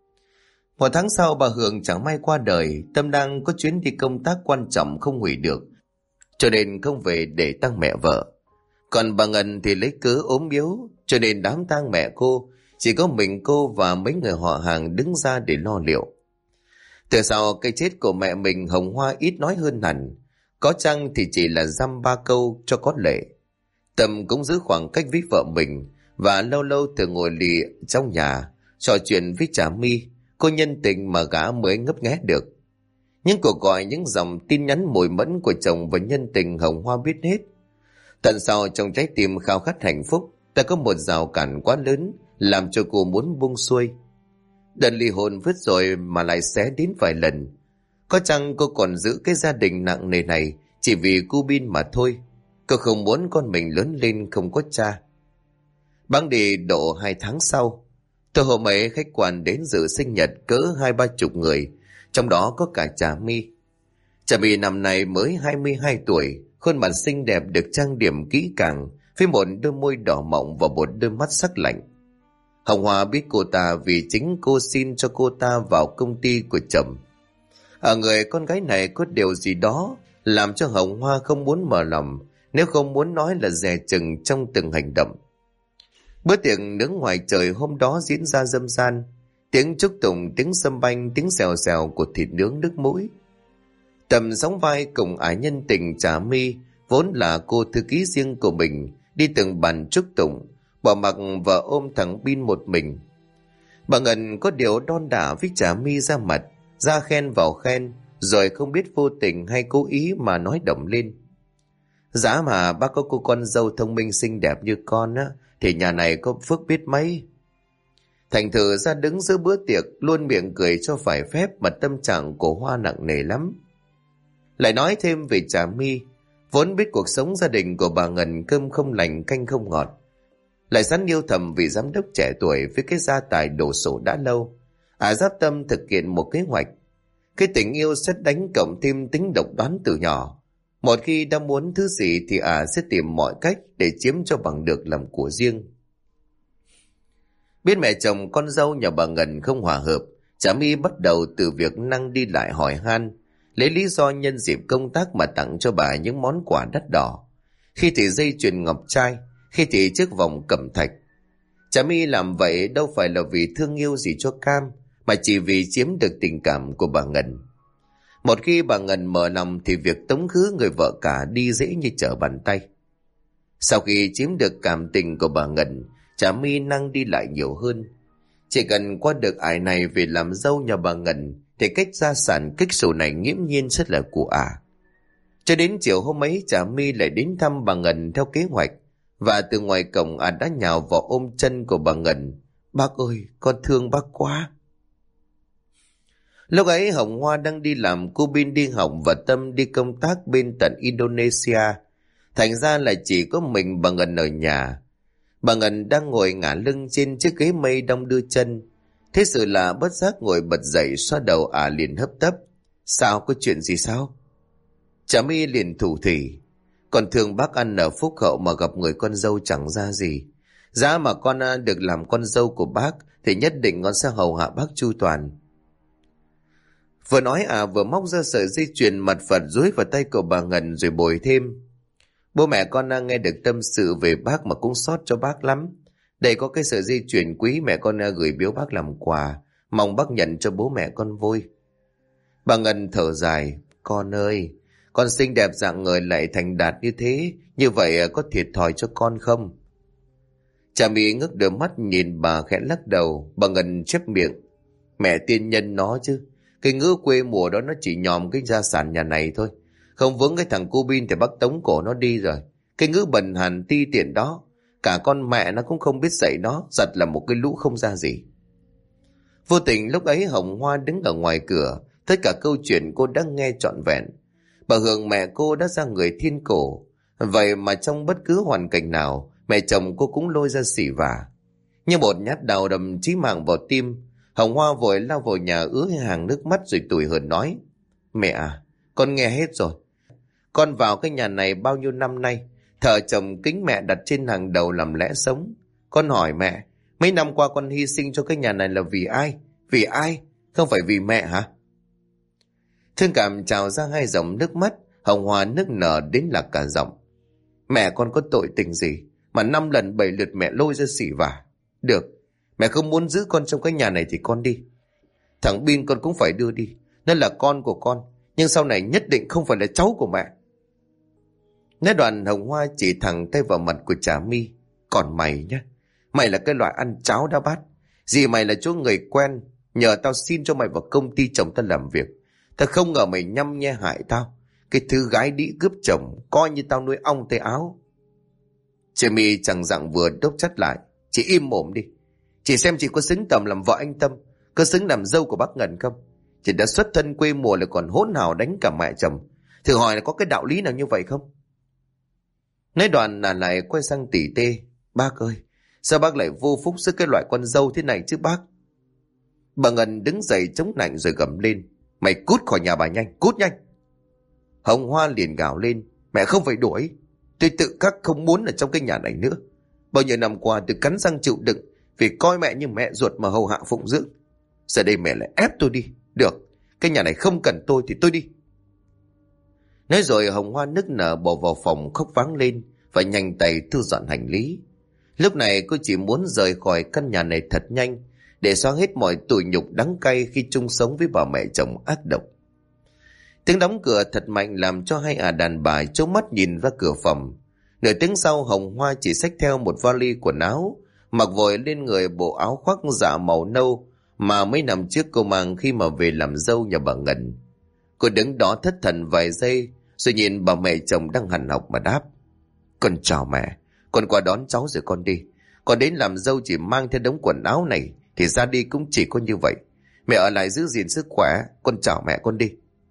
Một tháng sau bà Hường chẳng may qua đời. Tâm đang có chuyến đi công tác quan trọng không hủy được, cho nên không về để tang mẹ vợ. Còn bà Ngân thì lấy cớ ốm yếu, cho nên đám tang mẹ cô chỉ có mình cô và mấy người họ hàng đứng ra để lo liệu. Từ sau cái chết của mẹ mình, Hồng Hoa ít nói hơn hẳn, có chăng thì chỉ là dăm ba câu cho có lệ. Tâm cũng giữ khoảng cách với vợ mình, và lâu lâu thường ngồi lì trong nhà trò chuyện với Trà My, cô nhân tình mà gã mới ngấp nghé được. Những cuộc gọi, những dòng tin nhắn mùi mẫn của chồng và nhân tình Hồng Hoa biết hết. Tận sau trong trái tim khao khát hạnh phúc, ta có một rào cản quá lớn làm cho cô muốn buông xuôi. Đợt ly hôn vứt rồi mà lại xé đến vài lần. Có chăng cô còn giữ cái gia đình nặng nề này chỉ vì cu bin mà thôi? Cô không muốn con mình lớn lên không có cha. Bẵng đi độ 2 tháng sau, tôi hôm ấy khách quan đến dự sinh nhật cỡ 20-30 người, trong đó có cả Trà My. Trà My năm nay mới 22 tuổi, khuôn mặt xinh đẹp được trang điểm kỹ càng, với một đôi môi đỏ mọng và một đôi mắt sắc lạnh. Hồng Hoa biết cô ta vì chính cô xin cho cô ta vào công ty của chồng. Ở người con gái này có điều gì đó làm cho Hồng Hoa không muốn mở lòng, nếu không muốn nói là dè chừng trong từng hành động. Bữa tiệc nướng ngoài trời hôm đó diễn ra râm ran, tiếng chúc tụng, tiếng sâm banh, tiếng xèo xèo của thịt nướng nước mũi. Tầm sóng vai cùng ái nhân tình Trà My, vốn là cô thư ký riêng của mình, đi từng bàn chúc tụng, bỏ mặc vợ ôm thằng Bin một mình. Bà Ngân có điều đon đả với Trà My ra mặt, ra khen vào khen, rồi không biết vô tình hay cố ý mà nói động lên. Giá mà bác có cô con dâu thông minh xinh đẹp như con á, thì nhà này có phước biết mấy. Thành thử ra đứng giữa bữa tiệc luôn miệng cười cho phải phép, mà tâm trạng của Hoa nặng nề lắm. Lại nói thêm về Trà My, vốn biết cuộc sống gia đình của bà Ngân cơm không lành canh không ngọt, lại sẵn yêu thầm vị giám đốc trẻ tuổi với cái gia tài đổ sổ đã lâu. Giáp tâm thực hiện một kế hoạch. Cái tình yêu xét đánh cộng thêm tính độc đoán từ nhỏ. Một khi đã muốn thứ gì thì sẽ tìm mọi cách để chiếm cho bằng được làm của riêng. Biết mẹ chồng con dâu nhà bà Ngân không hòa hợp, Trà My bắt đầu từ việc năng đi lại hỏi han, lấy lý do nhân dịp công tác mà tặng cho bà những món quà đắt đỏ. Khi thì dây chuyền ngọc trai, khi thì chiếc vòng cẩm thạch. Trà My làm vậy đâu phải là vì thương yêu gì cho Cam, mà chỉ vì chiếm được tình cảm của bà Ngân. Một khi bà Ngân mở lòng thì việc tống khứ người vợ cả đi dễ như trở bàn tay. Sau khi chiếm được cảm tình của bà Ngân, Trà My năng đi lại nhiều hơn. Chỉ cần qua được ải này về làm dâu nhà bà Ngân thì cách gia sản kích sổ này nghiễm nhiên rất là của Cho đến chiều hôm ấy, Trà My lại đến thăm bà Ngân theo kế hoạch, và từ ngoài cổng đã nhào vào ôm chân của bà Ngân. Bác ơi, con thương bác quá. Lúc ấy Hồng Hoa đang đi làm, cô Bin đi học và Tâm đi công tác bên tận Indonesia. Thành ra là chỉ có mình bà Ngân ở nhà. Bà Ngân đang ngồi ngả lưng trên chiếc ghế mây đong đưa chân. Thế sự là bất giác ngồi bật dậy, xoa đầu liền hấp tấp. Sao, có chuyện gì sao? Trà My liền thủ thỉ. Con thương bác ăn ở phúc hậu mà gặp người con dâu chẳng ra gì. Giá mà con được làm con dâu của bác thì nhất định con sẽ hầu hạ bác chu toàn. Vừa nói vừa móc ra sợi dây chuyền mặt Phật dúi vào tay của bà Ngân rồi bồi thêm. Bố mẹ con nghe được tâm sự về bác mà cũng xót cho bác lắm. Đây có cái sợi dây chuyền quý mẹ con gửi biếu bác làm quà, mong bác nhận cho bố mẹ con vui. Bà Ngân thở dài. Con ơi, con xinh đẹp dạng người lại thành đạt như thế, như vậy có thiệt thòi cho con không? Cha Mỹ ngước đôi mắt nhìn bà khẽ lắc đầu. Bà Ngân chép miệng. Mẹ tiên nhân nó chứ. Cái ngữ quê mùa đó nó chỉ nhòm cái gia sản nhà này thôi. Không vướng cái thằng cu bin thì bác tống cổ nó đi rồi. Cái ngữ bần hàn ti tiện đó, cả con mẹ nó cũng không biết dạy nó, giật là một cái lũ không ra gì. Vô tình lúc ấy Hồng Hoa đứng ở ngoài cửa. Tất cả câu chuyện cô đã nghe trọn vẹn. Bà Hường mẹ cô đã ra người thiên cổ. Vậy mà trong bất cứ hoàn cảnh nào, mẹ chồng cô cũng lôi ra xỉ vả. Như một nhát đào đâm chí mạng vào tim, Hồng Hoa vội lao vào nhà ứa hàng nước mắt rồi tủi hờn nói. Mẹ à, con nghe hết rồi. Con vào cái nhà này bao nhiêu năm nay, thờ chồng kính mẹ đặt trên hàng đầu làm lẽ sống. Con hỏi mẹ, mấy năm qua con hy sinh cho cái nhà này là vì ai? Vì ai? Không phải vì mẹ hả? Thương cảm trào ra hai dòng nước mắt. Hồng Hoa nức nở đến là cả giọng. Mẹ con có tội tình gì mà 5 lần 7 lượt mẹ lôi ra xỉ vả? Được, mẹ không muốn giữ con trong cái nhà này thì con đi. Thằng Bin con cũng phải đưa đi. Nó là con của con, nhưng sau này nhất định không phải là cháu của mẹ. Nói đoạn Hồng Hoa chỉ thẳng tay vào mặt của Trà My. Còn mày nhá, mày là cái loại ăn cháo đá bát. Dì mày là chỗ người quen, nhờ tao xin cho mày vào công ty chồng tao làm việc. Tao không ngờ mày nhăm nhe hại tao. Cái thứ gái đĩ cướp chồng, coi như tao nuôi ong tay áo. Chị My chẳng dặn vừa đốc chắt lại. Chị im mồm đi. Chị xem chị có xứng tầm làm vợ anh Tâm, có xứng làm dâu của bác Ngân không? Chị đã xuất thân quê mùa lại còn hỗn hào đánh cả mẹ chồng. Thử hỏi là có cái đạo lý nào như vậy không? Nói đoạn là lại quay sang tỉ tê. Bác ơi, sao bác lại vô phúc giữa cái loại con dâu thế này chứ bác? Bà Ngân đứng dậy chống nạnh rồi gầm lên. Mày cút khỏi nhà bà nhanh, cút nhanh. Hồng Hoa liền gào lên. Mẹ không phải đuổi. Tôi tự khắc không muốn ở trong cái nhà này nữa. Bao nhiêu năm qua tôi cắn răng chịu đựng vì coi mẹ như mẹ ruột mà hầu hạ phụng dưỡng. Giờ đây mẹ lại ép tôi đi. Được, cái nhà này không cần tôi thì tôi đi. Nói rồi Hồng Hoa nức nở bỏ vào phòng khóc váng lên và nhanh tay thu dọn hành lý. Lúc này cô chỉ muốn rời khỏi căn nhà này thật nhanh để xóa hết mọi tủi nhục đắng cay khi chung sống với bà mẹ chồng ác độc. Tiếng đóng cửa thật mạnh làm cho hai đàn bà trố mắt nhìn ra cửa phòng. Nửa tiếng sau Hồng Hoa chỉ xách theo một vali quần áo, mặc vội lên người bộ áo khoác dạ màu nâu mà mấy năm trước cô mang khi mà về làm dâu nhà bà Ngân. Cô đứng đó thất thần vài giây rồi nhìn bà mẹ chồng đang hằn học mà đáp. Con chào mẹ, con qua đón cháu rồi con đi. Con đến làm dâu chỉ mang theo đống quần áo này thì ra đi cũng chỉ có như vậy. Mẹ ở lại giữ gìn sức khỏe, con chào mẹ con đi.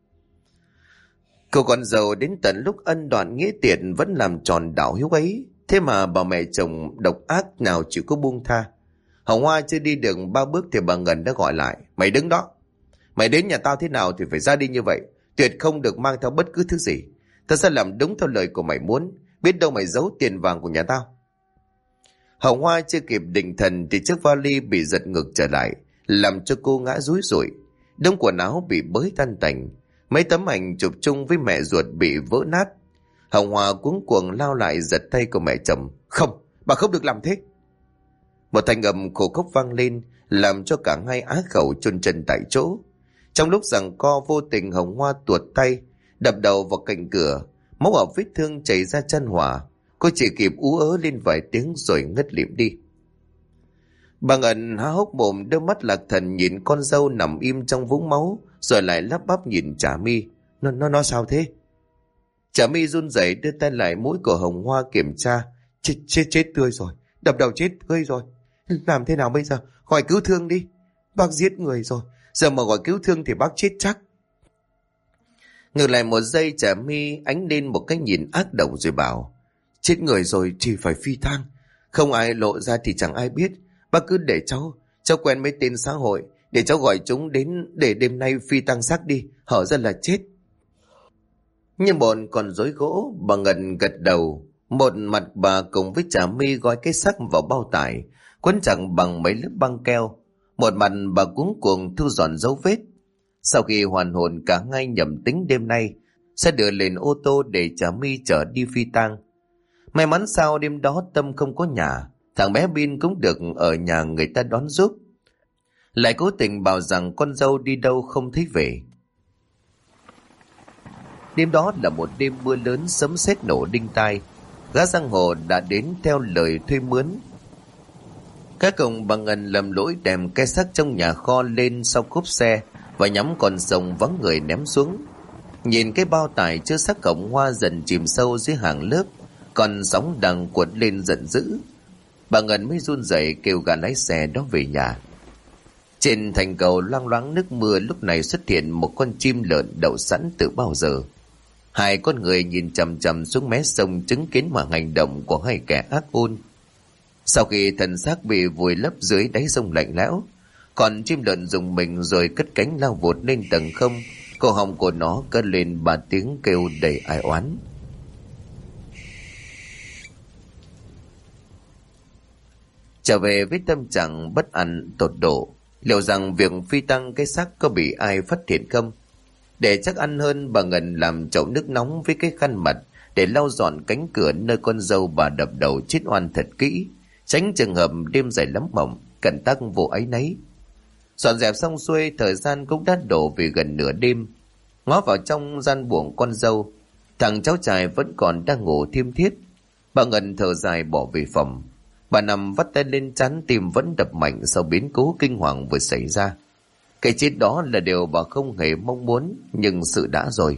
Cô con dâu đến tận lúc ân đoạn nghĩa tiện vẫn làm tròn đạo hiếu ấy. Thế mà bà mẹ chồng độc ác nào chịu có buông tha. Hồng Hoa chưa đi được 3 bước thì bà Ngân đã gọi lại. Mày đứng đó. Mày đến nhà tao thế nào thì phải ra đi như vậy. Tuyệt không được mang theo bất cứ thứ gì. Tao sẽ làm đúng theo lời của mày muốn. Biết đâu mày giấu tiền vàng của nhà tao. Hồng Hoa chưa kịp định thần thì chiếc vali bị giật ngược trở lại, làm cho cô ngã rúi rủi. Đống quần áo bị bới tan tành. Mấy tấm ảnh chụp chung với mẹ ruột bị vỡ nát. Hồng Hoa cuống cuồng lao lại giật tay của mẹ chồng. Không, bà không được làm thế. Một thanh âm khổ khóc vang lên, làm cho cả hai á khẩu chôn chân tại chỗ. Trong lúc giằng co vô tình Hồng Hoa tuột tay, đập đầu vào cạnh cửa, máu ở vết thương chảy ra chân hỏa. Cô chỉ kịp ú ớ lên vài tiếng rồi ngất lịm đi. Bà Ngân há hốc mồm, đôi mắt lạc thần nhìn con dâu nằm im trong vũng máu, rồi lại lắp bắp nhìn Trà My. Nó sao thế? Trà My run rẩy đưa tay lại mũi của Hồng Hoa kiểm tra. Chết tươi rồi, đập đầu chết tươi rồi. Làm thế nào bây giờ? Gọi cứu thương đi. Bác giết người rồi, giờ mà gọi cứu thương thì bác chết chắc. Ngược lại một giây, Trà My ánh lên một cái nhìn ác độc rồi bảo. Chết người rồi thì phải phi tang. Không ai lộ ra thì chẳng ai biết. Bác cứ để cháu quen mấy tên xã hội, để cháu gọi chúng đến để đêm nay phi tang xác đi, hở ra là chết. Như một con rối gỗ, bà Ngân gật đầu. Một mặt bà cùng với Trà My gói cái xác vào bao tải, quấn chặt bằng mấy lớp băng keo. Một mặt bà cuống cuồng thu dọn dấu vết. Sau khi hoàn hồn, cả hai nhầm tính đêm nay sẽ đưa lên ô tô để Trà My chở đi phi tang. May mắn sao đêm đó Tâm không có nhà, thằng bé Bin cũng được ở nhà người ta đón giúp. Lại cố tình bảo rằng con dâu đi đâu không thấy về. Đêm đó là một đêm mưa lớn, sấm sét nổ đinh tai. Gã giang hồ đã đến theo lời thuê mướn. Các cùng bà Ngân lầm lỗi đem cái xác trong nhà kho lên sau cốp xe và nhắm con sông vắng người ném xuống. Nhìn cái bao tải chứa xác cổng hoa dần chìm sâu dưới hàng lớp, còn sóng đang cuộn lên giận dữ. Bà Ngân mới run rẩy kêu gã lái xe đó về nhà. Trên thành cầu loang loáng nước mưa lúc này xuất hiện một con chim lợn đậu sẵn từ bao giờ. Hai con người nhìn chằm chằm xuống mé sông, chứng kiến mà hành động của hai kẻ ác ôn. Sau khi thân xác bị vùi lấp dưới đáy sông lạnh lẽo, còn chim lợn dùng mình rồi cất cánh lao vụt lên tầng không. Cổ họng của nó cất lên 3 tiếng kêu đầy ai oán. Trở về với tâm trạng bất an tột độ, liệu rằng việc phi tang cái xác có bị ai phát hiện không? Để chắc ăn hơn, bà Ngân làm chậu nước nóng với cái khăn mặt để lau dọn cánh cửa nơi con dâu bà đập đầu chết oan thật kỹ, tránh trường hợp đêm dài lắm mộng, cẩn tắc vô áy náy. Dọn dẹp xong xuôi, thời gian cũng đã đổ về gần nửa đêm. Ngó vào trong gian buồng con dâu, thằng cháu trai vẫn còn đang ngủ thiêm thiếp. Bà Ngân thở dài bỏ về phòng. Bà nằm vắt tay lên trán, tim vẫn đập mạnh sau biến cố kinh hoàng vừa xảy ra. Cái chết đó là điều bà không hề mong muốn, nhưng sự đã rồi.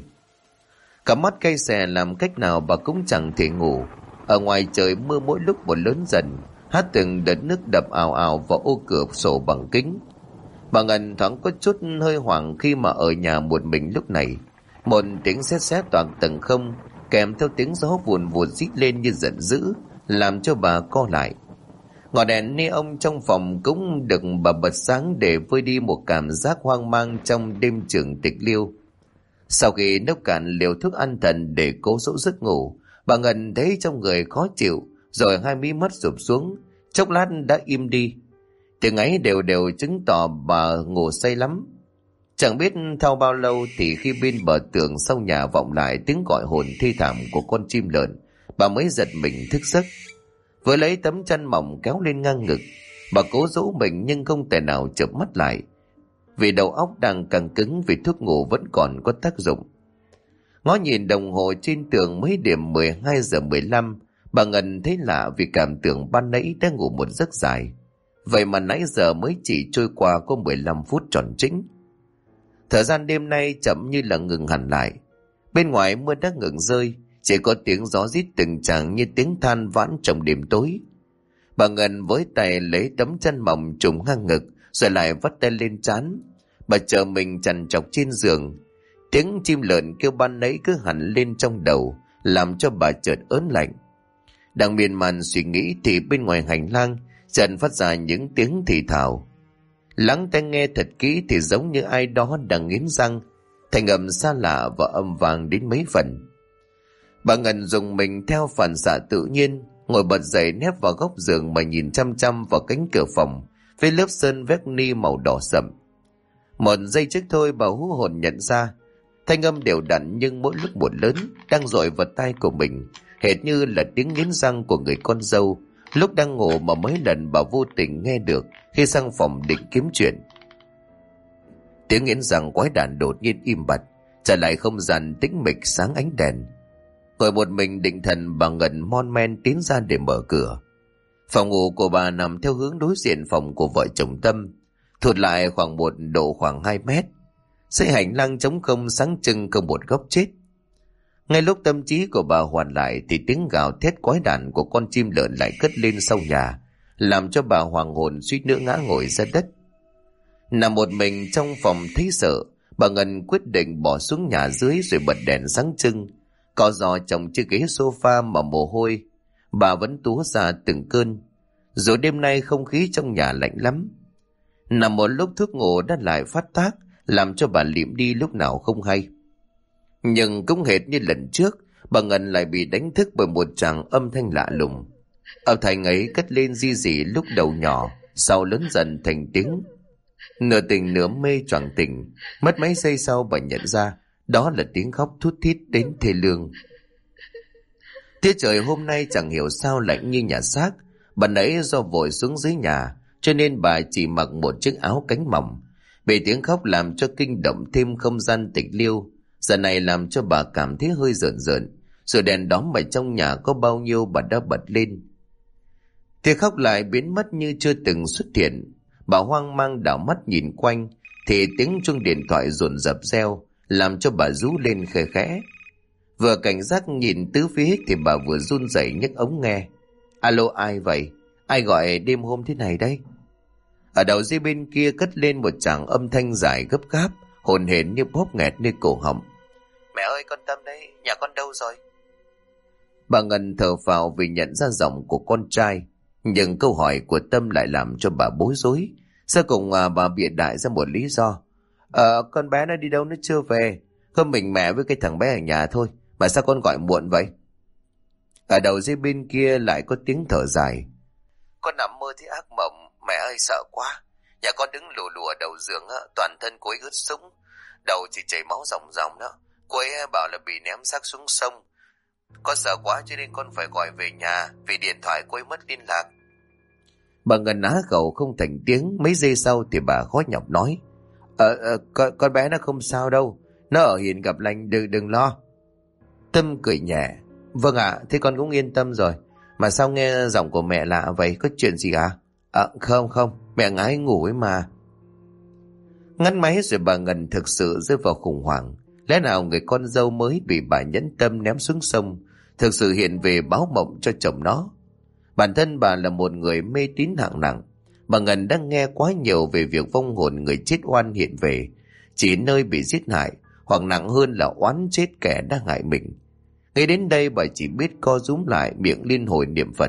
Cả mắt cay xè, làm cách nào bà cũng chẳng thể ngủ. Ở ngoài trời mưa mỗi lúc một lớn dần, hát từng đợt nước đập ào ào vào ô cửa sổ bằng kính. Bà Ngân thoáng có chút hơi hoảng khi mà ở nhà một mình lúc này. Một tiếng sét sét toàn tầng không, kèm theo tiếng gió vùn vụt rít lên như giận dữ, làm cho bà co lại. Ngọn đèn neon trong phòng cũng được bà bật sáng để vơi đi một cảm giác hoang mang trong đêm trường tịch liêu. Sau khi nốc cạn liều thuốc an thần để cố dỗ giấc ngủ, bà Ngân thấy trong người khó chịu, rồi hai mí mắt rụp xuống, chốc lát đã im đi. Tiếng ấy đều đều chứng tỏ bà ngủ say lắm. Chẳng biết theo bao lâu thì khi bên bờ tường sau nhà vọng lại tiếng gọi hồn thi thảm của con chim lợn, bà mới giật mình thức giấc. Vừa lấy tấm chăn mỏng kéo lên ngang ngực, bà cố dỗ mình nhưng không thể nào chợp mắt lại, vì đầu óc đang căng cứng vì thuốc ngủ vẫn còn có tác dụng. Ngó nhìn đồng hồ trên tường mới điểm 12 giờ 15, bà Ngân thấy lạ vì cảm tưởng ban nãy đã ngủ một giấc dài. Vậy mà nãy giờ mới chỉ trôi qua có 15 phút tròn chỉnh. Thời gian đêm nay chậm như là ngừng hẳn lại. Bên ngoài mưa đã ngừng rơi, chỉ có tiếng gió rít từng tràng như tiếng than vãn trong đêm tối. Bà Ngân với tay lấy tấm chăn mỏng trùm ngang ngực, rồi lại vắt tay lên trán. Bà chờ mình trằn trọc trên giường. Tiếng chim lợn kêu ban nãy cứ hẳn lên trong đầu, làm cho bà chợt ớn lạnh. Đang miên man suy nghĩ thì bên ngoài hành lang dần phát ra những tiếng thì thào. Lắng tai nghe thật kỹ thì giống như ai đó đang nghiến răng, thành âm xa lạ và âm vang đến mấy phần. Bà Ngân dùng mình theo phản xạ tự nhiên, ngồi bật dậy nép vào góc giường mà nhìn chăm chăm vào cánh cửa phòng với lớp sơn vét ni màu đỏ sậm. Một giây trước thôi bà hú hồn nhận ra thanh âm đều đặn nhưng mỗi lúc một lớn đang dội vào tai của mình, hệt như là tiếng nghiến răng của người con dâu lúc đang ngủ mà mấy lần bà vô tình nghe được khi sang phòng định kiếm chuyện. Tiếng nghiến răng quái đản đột nhiên im bặt, trở lại không gian tĩnh mịch sáng ánh đèn. Ngồi một mình định thần, bà Ngân mon men tiến ra để mở cửa. Phòng ngủ của bà nằm theo hướng đối diện phòng của vợ chồng Tâm, thụt lại khoảng một độ khoảng 2 mét. Dãy hành lang trống không sáng trưng không một góc chết. Ngay lúc tâm trí của bà hoàn lại thì tiếng gào thét quái đản của con chim lợn lại cất lên sau nhà, làm cho bà hoàng hồn suýt nữa ngã ngồi ra đất. Nằm một mình trong phòng thấy sợ, bà Ngân quyết định bỏ xuống nhà dưới rồi bật đèn sáng trưng, cọ giò chồng chiếc ghế sofa mà mồ hôi bà vẫn túa ra từng cơn. Rồi đêm nay không khí trong nhà lạnh lắm. Nằm một lúc thuốc ngủ đã lại phát tác, làm cho bà liệm đi lúc nào không hay. Nhưng cũng hệt như lần trước, bà Ngân lại bị đánh thức bởi một tràng âm thanh lạ lùng. Âm thanh ấy cất lên ri rỉ lúc đầu nhỏ, sau lớn dần thành tiếng. Nửa tỉnh nửa mê choàng tỉnh, mất mấy giây sau bà nhận ra đó là tiếng khóc thút thít đến thê lương. Tiết trời hôm nay chẳng hiểu sao lạnh như nhà xác. Bà nãy do vội xuống dưới nhà, cho nên bà chỉ mặc một chiếc áo cánh mỏng. Bị tiếng khóc làm cho kinh động thêm không gian tịch liêu. Giờ này làm cho bà cảm thấy hơi rợn rợn. Rồi đèn đóm ở trong nhà có bao nhiêu bà đã bật lên. Tiếng khóc lại biến mất như chưa từng xuất hiện. Bà hoang mang đảo mắt nhìn quanh, thì tiếng chuông điện thoại dồn dập reo, làm cho bà rú lên khẽ khẽ. Vừa cảnh giác nhìn tứ phía thì bà vừa run rẩy nhấc ống nghe. Alo, ai vậy? Ai gọi đêm hôm thế này đấy? Ở đầu dây bên kia cất lên một tràng âm thanh dài gấp gáp, hồn hển như bóp nghẹt nơi cổ họng. Mẹ ơi, con Tâm đấy, nhà con đâu rồi? Bà Ngân thở phào vì nhận ra giọng của con trai, nhưng câu hỏi của Tâm lại làm cho bà bối rối. Sau cùng bà bịa đại ra một lý do. Con bé nó đi đâu nó chưa về, không mình mẹ với cái thằng bé ở nhà thôi, mà sao con gọi muộn vậy? Ở đầu dây bên kia lại có tiếng thở dài. Con nằm mơ thấy ác mộng, mẹ ơi sợ quá. Nhà con đứng lù lù ở đầu giường á, toàn thân cô ấy ướt sũng, đầu chỉ chảy máu ròng ròng đó. Cô ấy bảo là bị ném xác xuống sông. Con sợ quá cho nên con phải gọi về nhà, vì điện thoại cô ấy mất liên lạc. Bà Ngân á khẩu không thành tiếng. Mấy giây sau thì bà khó nhọc nói. Con bé nó không sao đâu, nó ở hiền gặp lành, đừng lo. Tâm cười nhẹ. Vâng ạ, thế con cũng yên tâm rồi. Mà sao nghe giọng của mẹ lạ vậy, có chuyện gì à? Không, mẹ ngái ngủ ấy mà. Ngắt máy rồi bà Ngân thực sự rơi vào khủng hoảng. Lẽ nào người con dâu mới bị bà nhẫn tâm ném xuống sông thực sự hiện về báo mộng cho chồng nó? Bản thân bà là một người mê tín hạng nặng. Bà Ngân đang nghe quá nhiều về việc vong hồn người chết oan hiện về, chỉ nơi bị giết hại, hoặc nặng hơn là oán chết kẻ đang hại mình. Ngay đến đây bà chỉ biết co rúm lại, miệng liên hồi niệm Phật.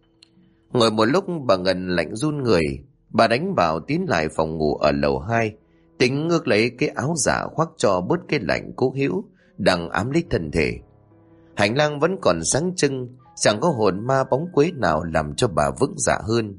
Ngồi một lúc bà Ngân lạnh run người. Bà đánh bảo tiến lại phòng ngủ ở lầu 2, tính ngước lấy cái áo giả khoác cho bớt cái lạnh cố hữu đang ám lấy thân thể. Hành lang vẫn còn sáng trưng, chẳng có hồn ma bóng quế nào làm cho bà vững dạ hơn.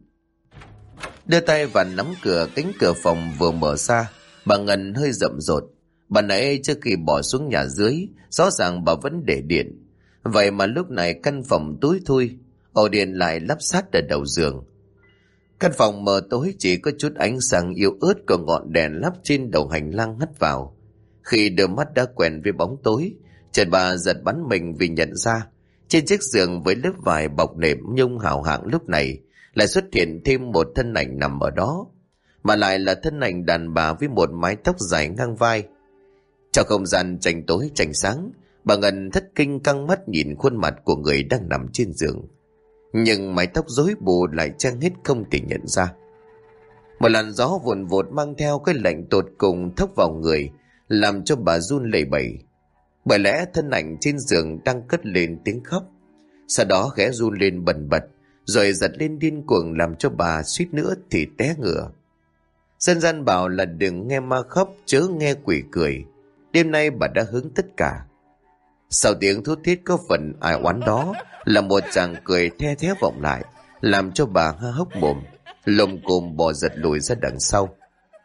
Đưa tay và nắm cửa, cánh cửa phòng vừa mở ra, bà Ngân hơi rậm rột. Bà nãy trước khi bỏ xuống nhà dưới, rõ ràng bà vẫn để điện. Vậy mà lúc này căn phòng tối thui, ổ điện lại lắp sát ở đầu giường. Căn phòng mờ tối, chỉ có chút ánh sáng yếu ớt của ngọn đèn lắp trên đầu hành lang hắt vào. Khi đôi mắt đã quen với bóng tối, chợt bà giật bắn mình vì nhận ra trên chiếc giường với lớp vải bọc nệm nhung hào hạng lúc này lại xuất hiện thêm một thân ảnh nằm ở đó, mà lại là thân ảnh đàn bà với một mái tóc dài ngang vai. Trong không gian tranh tối tranh sáng, bà Ngân thất kinh căng mắt nhìn khuôn mặt của người đang nằm trên giường, nhưng mái tóc rối bù lại che hết không thể nhận ra. Một làn gió vùn vụt mang theo cái lạnh tột cùng thốc vào người, làm cho bà run lẩy bẩy. Bởi lẽ thân ảnh trên giường đang cất lên tiếng khóc, sau đó khẽ run lên bần bật, rồi giật lên điên cuồng làm cho bà suýt nữa thì té ngửa. Dân gian bảo là đừng nghe ma khóc, chớ nghe quỷ cười. Đêm nay bà đã hứng tất cả. Sau tiếng thút thít có phần ai oán đó là một chàng cười the thé vọng lại, làm cho bà há hốc mồm, lồm cồm bò giật lùi ra đằng sau.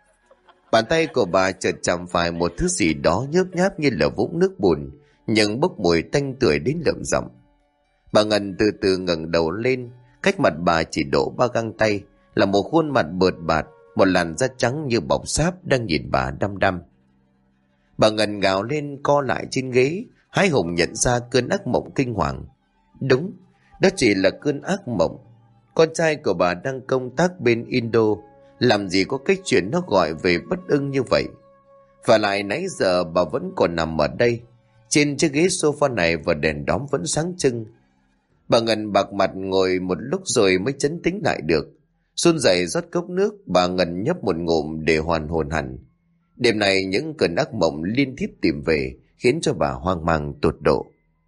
Bàn tay của bà chợt chạm phải một thứ gì đó nhớp nháp như là vũng nước bùn, nhưng bốc mùi tanh tưởi đến lợm giọng. Bà Ngân từ từ ngẩng đầu lên, cách mặt bà chỉ độ 3 găng tay là một khuôn mặt bợt bạt, một làn da trắng như bọc sáp đang nhìn bà đăm đăm. Bà Ngân gào lên, co lại trên ghế, hái hùng nhận ra cơn ác mộng kinh hoàng. Đúng, đó chỉ là cơn ác mộng. Con trai của bà đang công tác bên Indo, làm gì có cái chuyện nó gọi về bất ưng như vậy. Và lại nãy giờ bà vẫn còn nằm ở đây, trên chiếc ghế sofa này, và đèn đóm vẫn sáng trưng. Bà Ngân bạc mặt ngồi một lúc rồi mới trấn tĩnh lại được. Run rẩy rót cốc nước, bà Ngân nhấp một ngụm để hoàn hồn hẳn. Đêm nay những cơn ác mộng liên tiếp tìm về, khiến cho bà hoang mang tột độ.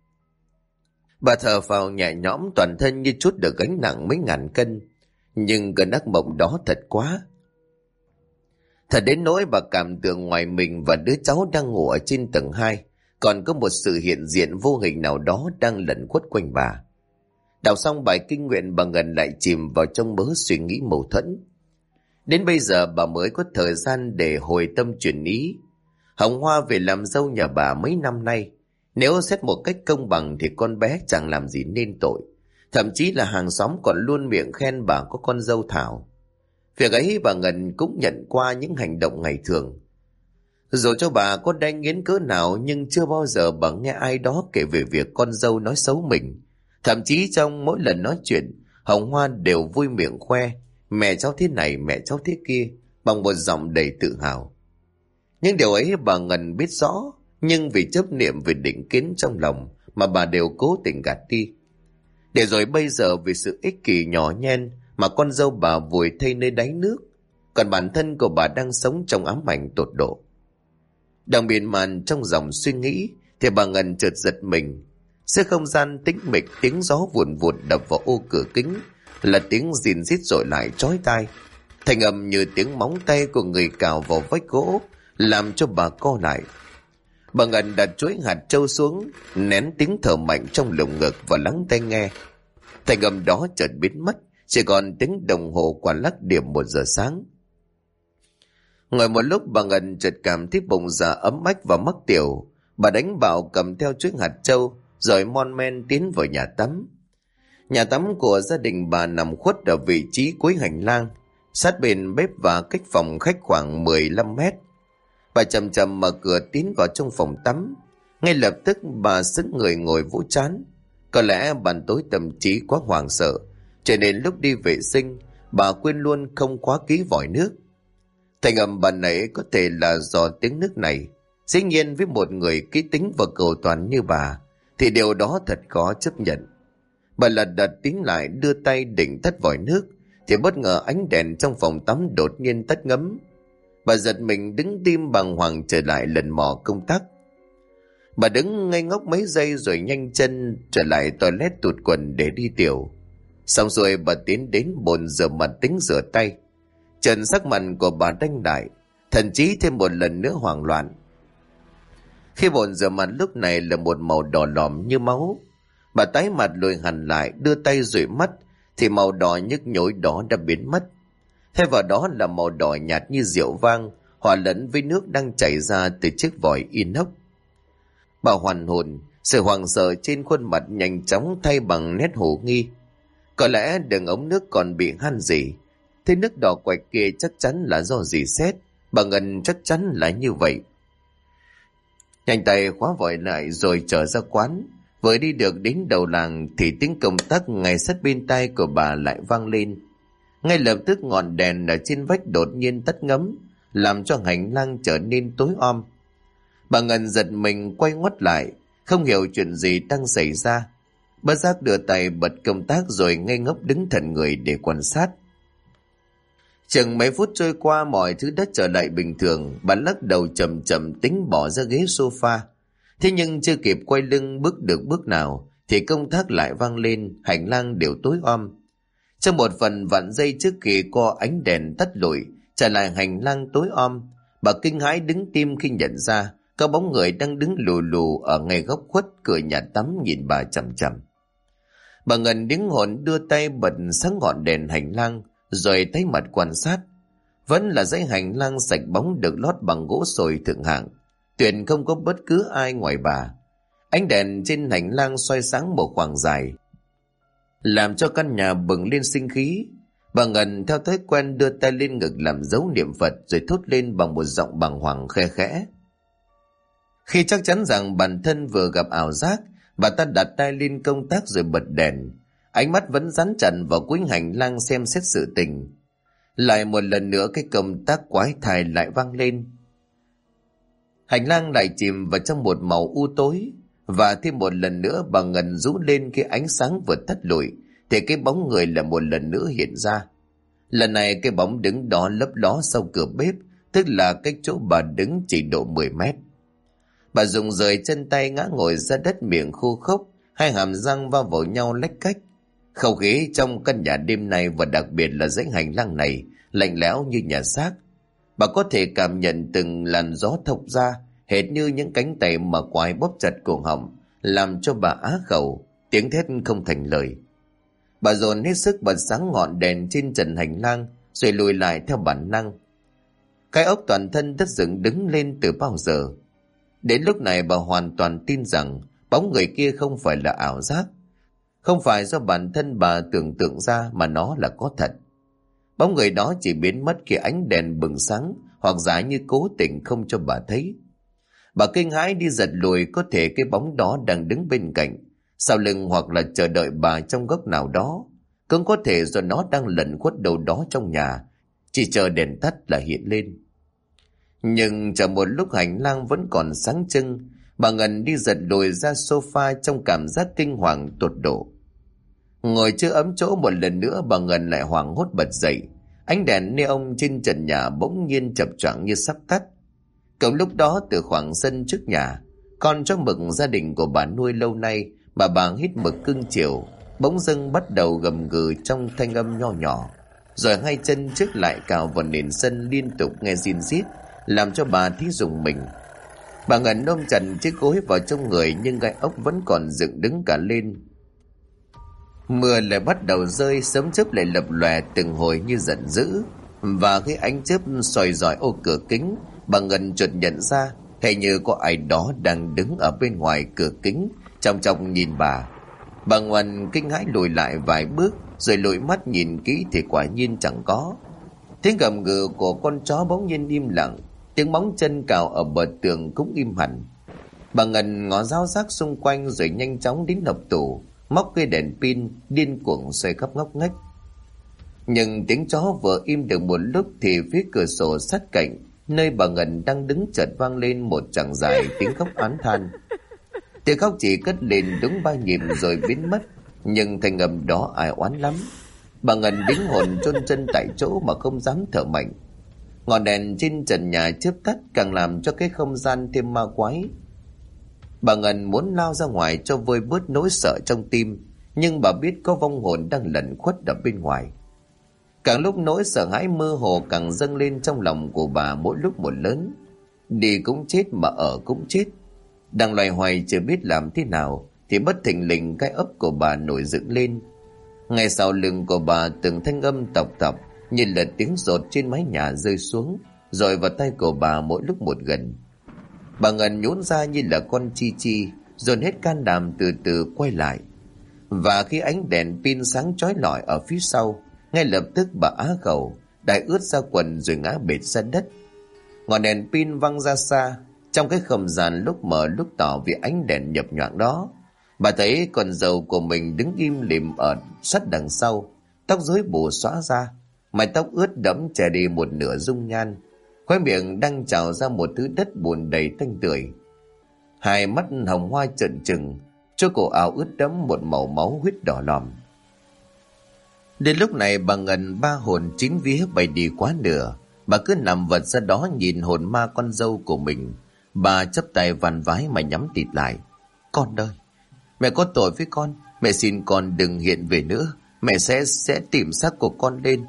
Bà thở phào nhẹ nhõm, toàn thân như trút được gánh nặng mấy ngàn cân. Nhưng cơn ác mộng đó thật quá. Thật đến nỗi bà cảm tưởng ngoài mình và đứa cháu đang ngủ ở trên tầng 2 còn có một sự hiện diện vô hình nào đó đang lẩn khuất quanh bà. Đọc xong bài kinh nguyện, bà Ngân lại chìm vào trong mớ suy nghĩ mâu thuẫn. Đến bây giờ bà mới có thời gian để hồi tâm chuyển ý. Hồng Hoa về làm dâu nhà bà mấy năm nay, nếu xét một cách công bằng thì con bé chẳng làm gì nên tội. Thậm chí là hàng xóm còn luôn miệng khen bà có con dâu thảo. Việc ấy bà Ngân cũng nhận qua những hành động ngày thường. Dù cho bà có đanh nghiến cỡ nào, nhưng chưa bao giờ bà nghe ai đó kể về việc con dâu nói xấu mình. Thậm chí trong mỗi lần nói chuyện, Hồng Hoa đều vui miệng khoe mẹ cháu thế này, mẹ cháu thế kia, bằng một giọng đầy tự hào. Nhưng điều ấy bà Ngân biết rõ, nhưng vì chấp niệm về định kiến trong lòng mà bà đều cố tình gạt đi. Để rồi bây giờ vì sự ích kỷ nhỏ nhen mà con dâu bà vùi thây nơi đáy nước, còn bản thân của bà đang sống trong ám ảnh tột độ. Đang miên man trong dòng suy nghĩ thì bà Ngân chợt giật mình. Giữa không gian tĩnh mịch, tiếng gió vụn vụt đập vào ô cửa kính là tiếng rìn rít dội lại chói tai. Thành âm như tiếng móng tay của người cào vào vách gỗ làm cho bà co lại. Bà Ngân đặt chuỗi hạt trâu xuống, nén tiếng thở mạnh trong lồng ngực và lắng tai nghe. Thành âm đó chợt biến mất, chỉ còn tiếng đồng hồ quả lắc điểm 1 giờ sáng. Ngồi một lúc, bà Ngân chợt cảm thấy bụng dạ ấm ách và mắc tiểu. Bà đánh bạo cầm theo chuỗi hạt trâu rồi mon men tiến vào nhà tắm. Nhà tắm của gia đình bà nằm khuất ở vị trí cuối hành lang, sát bên bếp và cách phòng khách khoảng 15 mét. Bà chậm chậm mở cửa tiến vào trong phòng tắm. Ngay lập tức bà sững người ngồi vỗ trán. Có lẽ ban tối tâm trí quá hoảng sợ, cho nên lúc đi vệ sinh bà quên luôn không khóa kỹ vòi nước. Thành âm bà nãy có thể là do tiếng nước này. Dĩ nhiên với một người kỹ tính và cầu toàn như bà thì điều đó thật khó chấp nhận. Bà lật đật tiến lại đưa tay định tắt vòi nước thì bất ngờ ánh đèn trong phòng tắm đột nhiên tắt ngấm. Bà giật mình đứng tim bàng hoàng trở lại lần mò công tắc. Bà đứng ngây ngốc mấy giây rồi nhanh chân trở lại toilet tụt quần để đi tiểu. Xong rồi bà tiến đến bồn rửa mặt tính rửa tay. Trần sắc mặt của bà đanh đại, thậm chí thêm một lần nữa hoảng loạn. Khi bồn rửa mặt lúc này là một màu đỏ lòm như máu. Bà tái mặt lùi hẳn lại, đưa tay dụi mắt thì màu đỏ nhức nhối đó đã biến mất. Thay vào đó là màu đỏ nhạt như rượu vang, hòa lẫn với nước đang chảy ra từ chiếc vòi inox. Bà hoàn hồn, sự hoảng sợ trên khuôn mặt nhanh chóng thay bằng nét hồ nghi. Có lẽ đường ống nước còn bị han rỉ. Thế nước đỏ quạch kia chắc chắn là do rỉ sét. Bà Ngân chắc chắn là như vậy. Nhanh tay khóa vòi lại rồi trở ra quán. Vừa đi được đến đầu làng thì tiếng công tắc ngay sát bên tai của bà lại vang lên. Ngay lập tức ngọn đèn ở trên vách đột nhiên tắt ngấm, làm cho hành lang trở nên tối om. Bà Ngân giật mình quay ngoắt lại, không hiểu chuyện gì đang xảy ra. Bất giác đưa tay bật công tắc rồi ngây ngốc đứng thẫn người để quan sát. Chừng mấy phút trôi qua, mọi thứ đã trở lại bình thường. Bà lắc đầu chậm chậm tính bỏ ra ghế sofa. Thế nhưng chưa kịp quay lưng bước được bước nào thì công tắc lại vang lên, hành lang đều tối om. Trong một phần vạn giây trước khi có ánh đèn tắt lụi trở lại hành lang tối om, bà kinh hãi đứng tim khi nhận ra có bóng người đang đứng lù lù ở ngay góc khuất cửa nhà tắm nhìn bà chằm chằm. Bà Ngân đứng hồn đưa tay bật sáng ngọn đèn hành lang rồi thấy mặt quan sát. Vẫn là dãy hành lang sạch bóng được lót bằng gỗ sồi thượng hạng, tuyệt không có bất cứ ai ngoài bà. Ánh đèn trên hành lang soi sáng một khoảng dài, làm cho căn nhà bừng lên sinh khí. Bà Ngân theo thói quen đưa tay lên ngực làm dấu niệm Phật rồi thốt lên bằng một giọng bàng hoàng khe khẽ. Khi chắc chắn rằng bản thân vừa gặp ảo giác, bà ta đặt tay lên công tắc rồi bật đèn. Ánh mắt vẫn dán chặt vào cuối hành lang xem xét sự tình. Lại một lần nữa cái công tắc quái thai lại vang lên. Hành lang lại chìm vào trong một màu u tối. Và thêm một lần nữa bà Ngân rú lên khi ánh sáng vừa tắt lụi thì cái bóng người lại một lần nữa hiện ra. Lần này cái bóng đứng đó lấp ló sau cửa bếp, tức là cách chỗ bà đứng chỉ độ 10 mét. Bà dùng rời chân tay ngã ngồi ra đất, miệng khô khốc, hai hàm răng va vào nhau lách cách. Không khí trong căn nhà đêm nay và đặc biệt là dãy hành lang này lạnh lẽo như nhà xác. Bà có thể cảm nhận từng làn gió thốc ra hệt như những cánh tay mà quái bóp chặt cổ họng, làm cho bà á khẩu, tiếng thét không thành lời. Bà dồn hết sức bật sáng ngọn đèn trên trần hành lang, rồi lùi lại theo bản năng. Cái ốc toàn thân đất dựng đứng lên từ bao giờ. Đến lúc này bà hoàn toàn tin rằng bóng người kia không phải là ảo giác, không phải do bản thân bà tưởng tượng ra, mà nó là có thật. Bóng người đó chỉ biến mất khi ánh đèn bừng sáng, hoặc giả như cố tình không cho bà thấy. Bà kinh hãi đi giật lùi, có thể cái bóng đó đang đứng bên cạnh, sau lưng, hoặc là chờ đợi bà trong góc nào đó. Cũng có thể do nó đang lẩn khuất đâu đó trong nhà, chỉ chờ đèn tắt là hiện lên. Nhưng chờ một lúc hành lang vẫn còn sáng trưng, bà Ngân đi giật lùi ra sofa trong cảm giác kinh hoàng tột độ. Ngồi chưa ấm chỗ một lần nữa, bà Ngân lại hoảng hốt bật dậy. Ánh đèn neon trên trần nhà bỗng nhiên chập choạng như sắp tắt. Cùng lúc đó, từ khoảng sân trước nhà, con chó mực gia đình của bà nuôi lâu nay mà bà hít mực cưng chiều, bỗng dưng bắt đầu gầm gừ trong thanh âm nho nhỏ, rồi hai chân trước lại cào vào nền sân liên tục nghe rin rít, làm cho bà thí rùng mình. Bà Ngân ôm chặt chiếc gối vào trong người, nhưng gai ốc vẫn còn dựng đứng cả lên. Mưa lại bắt đầu rơi, sấm chớp lại lập lòe từng hồi như giận dữ. Và khi ánh chớp soi rọi ô cửa kính, bà Ngân chợt nhận ra hình như có ai đó đang đứng ở bên ngoài cửa kính, trong trong nhìn bà. Bà Ngân kinh hãi lùi lại vài bước, rồi lùi mắt nhìn kỹ thì quả nhiên chẳng có. Tiếng gầm gừ của con chó bỗng nhiên im lặng, tiếng móng chân cào ở bờ tường cũng im hẳn. Bà Ngân ngó ráo rác xung quanh, rồi nhanh chóng đến hộc tủ, móc cây đèn pin, điên cuồng xoay khắp ngóc ngách. Nhưng tiếng chó vừa im được một lúc thì phía cửa sổ sát cạnh, nơi bà Ngân đang đứng, chợt vang lên một tràng dài tiếng khóc oán than. Tiếng khóc chỉ cất lên đúng 3 nhịp rồi biến mất, nhưng thanh âm đó ai oán lắm. Bà Ngân đứng hồn chôn chân tại chỗ mà không dám thở mạnh. Ngọn đèn trên trần nhà chớp tắt càng làm cho cái không gian thêm ma quái. Bà Ngân muốn lao ra ngoài cho vơi bớt nỗi sợ trong tim, nhưng bà biết có vong hồn đang lẩn khuất ở bên ngoài. Càng lúc nỗi sợ hãi mơ hồ càng dâng lên trong lòng của bà mỗi lúc một lớn. Đi cũng chết mà ở cũng chết. Đang loay hoay chưa biết làm thế nào thì bất thình lình cái ấp của bà nổi dựng lên. Ngay sau lưng của bà từng thanh âm tọc tọc như là tiếng dột trên mái nhà rơi xuống, rồi vào tay của bà mỗi lúc một gần. Bà Ngân nhún ra như là con chi chi, dồn hết can đảm từ từ quay lại. Và khi ánh đèn pin sáng chói lọi ở phía sau, ngay lập tức bà á khẩu, đại ướt ra quần rồi ngã bệt ra đất. Ngọn đèn pin văng ra xa, trong cái không gian lúc mờ lúc tỏ vì ánh đèn nhập nhoạng đó. Bà thấy con dâu của mình đứng im lìm ở sát đằng sau, tóc rối bù xõa ra, mái tóc ướt đẫm che đi một nửa dung nhan, khóe miệng đang trào ra một thứ đất bùn đầy tanh tưởi. Hai mắt hồng hoa trợn trừng, chỗ cổ áo ướt đẫm một màu máu huyết đỏ lòm. Đến lúc này bà Ngân ba hồn chín vía bay đi quá nửa. Bà cứ nằm vật ra đó nhìn hồn ma con dâu của mình. Bà chắp tay van vái mà nhắm tịt lại. Con ơi, mẹ có tội với con, mẹ xin con đừng hiện về nữa. Mẹ sẽ tìm xác của con lên.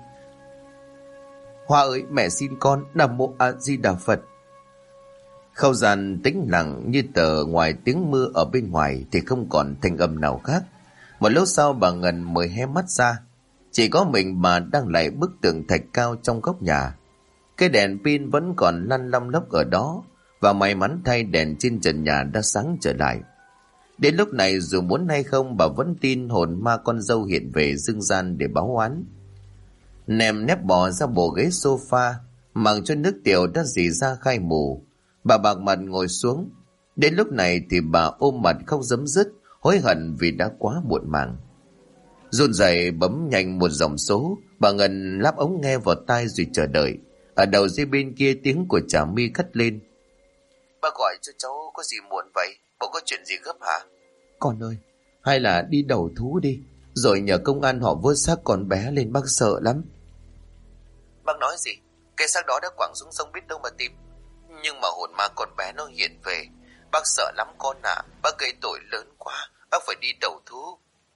Hoa ơi, mẹ xin con, Nam Mô A Di Đà Phật. Không gian tĩnh lặng như tờ, ngoài tiếng mưa ở bên ngoài thì không còn thanh âm nào khác. Một lúc sau bà Ngân mới hé mắt ra, chỉ có mình bà đang lại bức tường thạch cao trong góc nhà. Cái đèn pin vẫn còn lăn lăm lóc ở đó, và may mắn thay đèn trên trần nhà đã sáng trở lại. Đến lúc này dù muốn hay không, bà vẫn tin hồn ma con dâu hiện về dương gian để báo oán. Nèm nép bò ra bộ ghế sofa, mặc cho nước tiểu đã rỉ ra khai mù. Bà bạc mặt ngồi xuống. Đến lúc này thì bà ôm mặt khóc rấm rứt, hối hận vì đã quá muộn màng. Run rẩy bấm nhanh một dòng số, bà Ngân lắp ống nghe vào tai rồi chờ đợi. Ở đầu dây bên kia tiếng của Trà My cất lên. Bà gọi cho cháu có gì muộn vậy? Bộ có chuyện gì gấp hả? Con ơi, hay là đi đầu thú đi, rồi nhờ công an họ vớt xác con bé lên, bác sợ lắm. Bác nói gì? Cái xác đó đã quẳng xuống sông biết đâu mà tìm. Nhưng mà hồn ma con bé nó hiện về, bác sợ lắm con ạ. Bác gây tội lớn quá, bác phải đi đầu thú.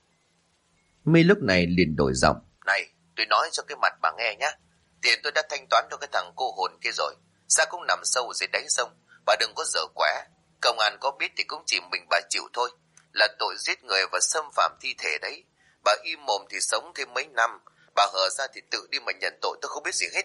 My lúc này liền đổi giọng. Này, tôi nói cho cái mặt bà nghe nhá. Tiền tôi đã thanh toán cho cái thằng cô hồn kia rồi. Xác cũng nằm sâu dưới đáy sông. Bà đừng có dở quẻ. Công an có biết thì cũng chỉ mình bà chịu thôi. Là tội giết người và xâm phạm thi thể đấy. Bà im mồm thì sống thêm mấy năm. Bà hở ra thì tự đi mà nhận tội, tôi không biết gì hết.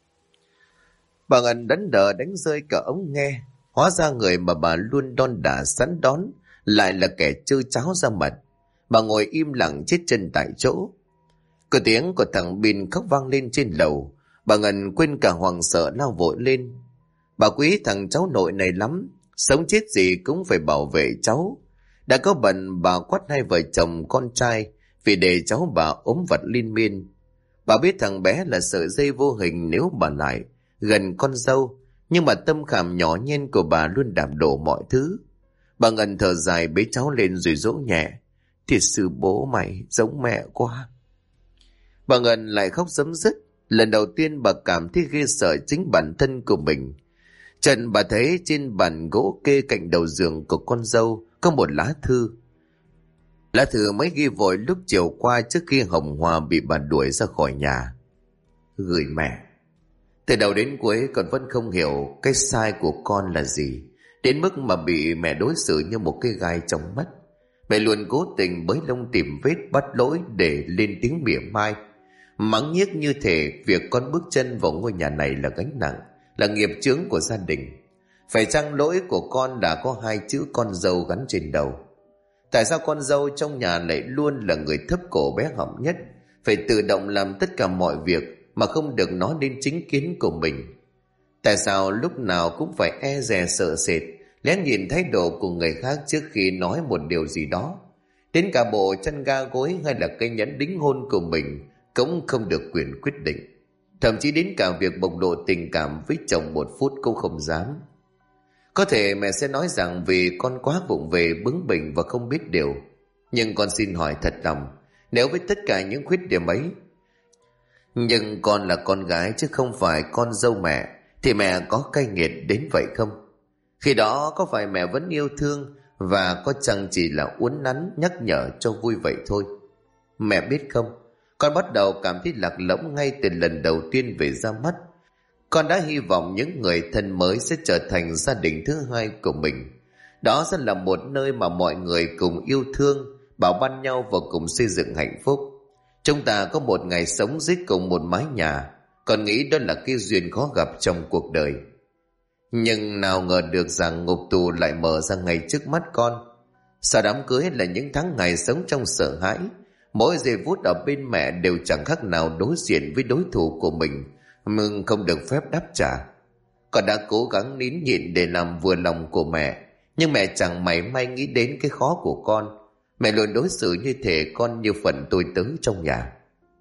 Bà Ngân đấn đờ đánh rơi cả ống nghe. Hóa ra người mà bà luôn đon đả sẵn đón lại là kẻ chơi cháo ra mặt. Bà ngồi im lặng chết chân tại chỗ. Cửa tiếng của thằng Bin khóc vang lên trên lầu. Bà Ngân quên cả hoàng sợ lao vội lên. Bà quý thằng cháu nội này lắm, sống chết gì cũng phải bảo vệ cháu. Đã có bận bà quát hai vợ chồng con trai vì để cháu bà ốm vặt liên miên. Bà biết thằng bé là sợi dây vô hình nếu bà lại gần con dâu, nhưng mà tâm khảm nhỏ nhen của bà luôn đạp đổ mọi thứ. Bà Ngân thở dài bế cháu lên rồi dỗ nhẹ. Thiệt sự bố mày giống mẹ quá. Bà Ngân lại khóc rấm rứt. Lần đầu tiên bà cảm thấy ghê sợ chính bản thân của mình. Trần bà thấy trên bàn gỗ kê cạnh đầu giường của con dâu có một lá thư. Lá thư mới ghi vội lúc chiều qua trước khi Hồng Hoa bị bà đuổi ra khỏi nhà. Gửi mẹ. Từ đầu đến cuối con vẫn không hiểu cái sai của con là gì, đến mức mà bị mẹ đối xử như một cái gai trong mắt. Mẹ luôn cố tình bới lông tìm vết bắt lỗi để lên tiếng mỉa mai, mắng nhiếc như thể việc con bước chân vào ngôi nhà này là gánh nặng, là nghiệp chướng của gia đình. Phải chăng lỗi của con đã có hai chữ con dâu gắn trên đầu? Tại sao con dâu trong nhà lại luôn là người thấp cổ bé họng nhất, phải tự động làm tất cả mọi việc mà không được nói đến chính kiến của mình? Tại sao lúc nào cũng phải e dè sợ sệt, lén nhìn thái độ của người khác trước khi nói một điều gì đó? Đến cả bộ chăn ga gối hay là cây nhẫn đính hôn của mình cũng không được quyền quyết định. Thậm chí đến cả việc bộc lộ tình cảm với chồng một phút cũng không dám. Có thể mẹ sẽ nói rằng vì con quá vụng về, bướng bỉnh và không biết điều. Nhưng con xin hỏi thật lòng, nếu với tất cả những khuyết điểm ấy, nhưng con là con gái chứ không phải con dâu mẹ, thì mẹ có cay nghiệt đến vậy không? Khi đó có phải mẹ vẫn yêu thương và có chăng chỉ là uốn nắn nhắc nhở cho vui vậy thôi? Mẹ biết không, con bắt đầu cảm thấy lạc lõng ngay từ lần đầu tiên về ra mắt. Con đã hy vọng những người thân mới sẽ trở thành gia đình thứ hai của mình. Đó sẽ là một nơi mà mọi người cùng yêu thương, bảo ban nhau và cùng xây dựng hạnh phúc. Chúng ta có một ngày sống dưới cùng một mái nhà, con nghĩ đó là cái duyên khó gặp trong cuộc đời. Nhưng nào ngờ được rằng ngục tù lại mở ra ngay trước mắt con. Sau đám cưới là những tháng ngày sống trong sợ hãi. Mỗi giây phút ở bên mẹ đều chẳng khác nào đối diện với đối thủ của mình, nhưng không được phép đáp trả. Con đã cố gắng nín nhịn để làm vừa lòng của mẹ, nhưng mẹ chẳng mảy may nghĩ đến cái khó của con. Mẹ luôn đối xử như thể con như phần tôi tớ trong nhà.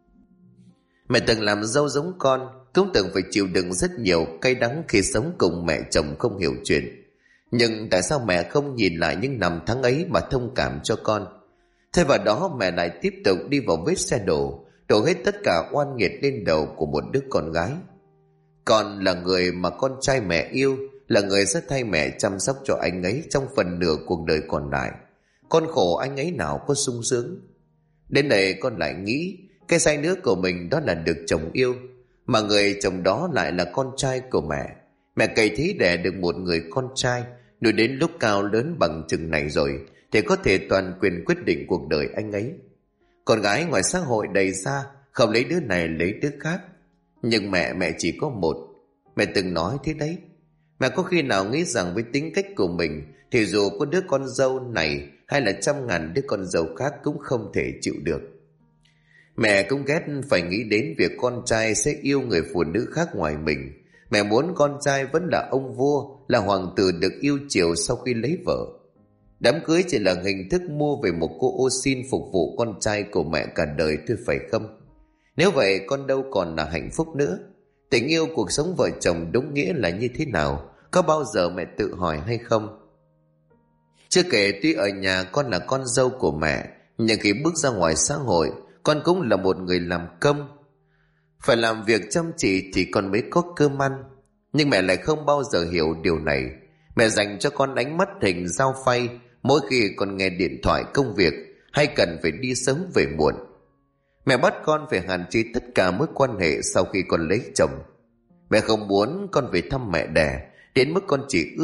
Mẹ từng làm dâu giống con, cũng từng phải chịu đựng rất nhiều cay đắng khi sống cùng mẹ chồng không hiểu chuyện. Nhưng tại sao mẹ không nhìn lại những năm tháng ấy mà thông cảm cho con? Thay vào đó mẹ lại tiếp tục đi vào vết xe đổ hết tất cả oan nghiệt lên đầu của một đứa con gái. Con là người mà con trai mẹ yêu, là người sẽ thay mẹ chăm sóc cho anh ấy trong phần nửa cuộc đời còn lại. Con khổ anh ấy nào có sung sướng. Đến đây con lại nghĩ cái sai nước của mình đó là được chồng yêu, mà người chồng đó lại là con trai của mẹ. Mẹ cày thí đẻ được một người con trai, rồi đến lúc cao lớn bằng chừng này rồi thì có thể toàn quyền quyết định cuộc đời anh ấy. Con gái ngoài xã hội đầy ra, không lấy đứa này lấy đứa khác. Nhưng mẹ chỉ có một. Mẹ từng nói thế đấy. Mẹ có khi nào nghĩ rằng với tính cách của mình thì dù có đứa con dâu này hay là trăm ngàn đứa con dâu khác cũng không thể chịu được. Mẹ cũng ghét phải nghĩ đến việc con trai sẽ yêu người phụ nữ khác ngoài mình. Mẹ muốn con trai vẫn là ông vua, là hoàng tử được yêu chiều sau khi lấy vợ. Đám cưới chỉ là hình thức mua về một cô ô xin phục vụ con trai của mẹ cả đời thôi phải không? Nếu vậy con đâu còn là hạnh phúc nữa. Tình yêu cuộc sống vợ chồng đúng nghĩa là như thế nào? Có bao giờ mẹ tự hỏi hay không? Chưa kể tuy ở nhà con là con dâu của mẹ, nhưng khi bước ra ngoài xã hội, con cũng là một người làm công. Phải làm việc chăm chỉ thì con mới có cơm ăn. Nhưng mẹ lại không bao giờ hiểu điều này. Mẹ dành cho con ánh mắt hình dao phay mỗi khi con nghe điện thoại công việc hay cần phải đi sớm về muộn. Mẹ bắt con phải hạn chế tất cả mối quan hệ sau khi con lấy chồng. Mẹ không muốn con về thăm mẹ đẻ, đến mức con chỉ ước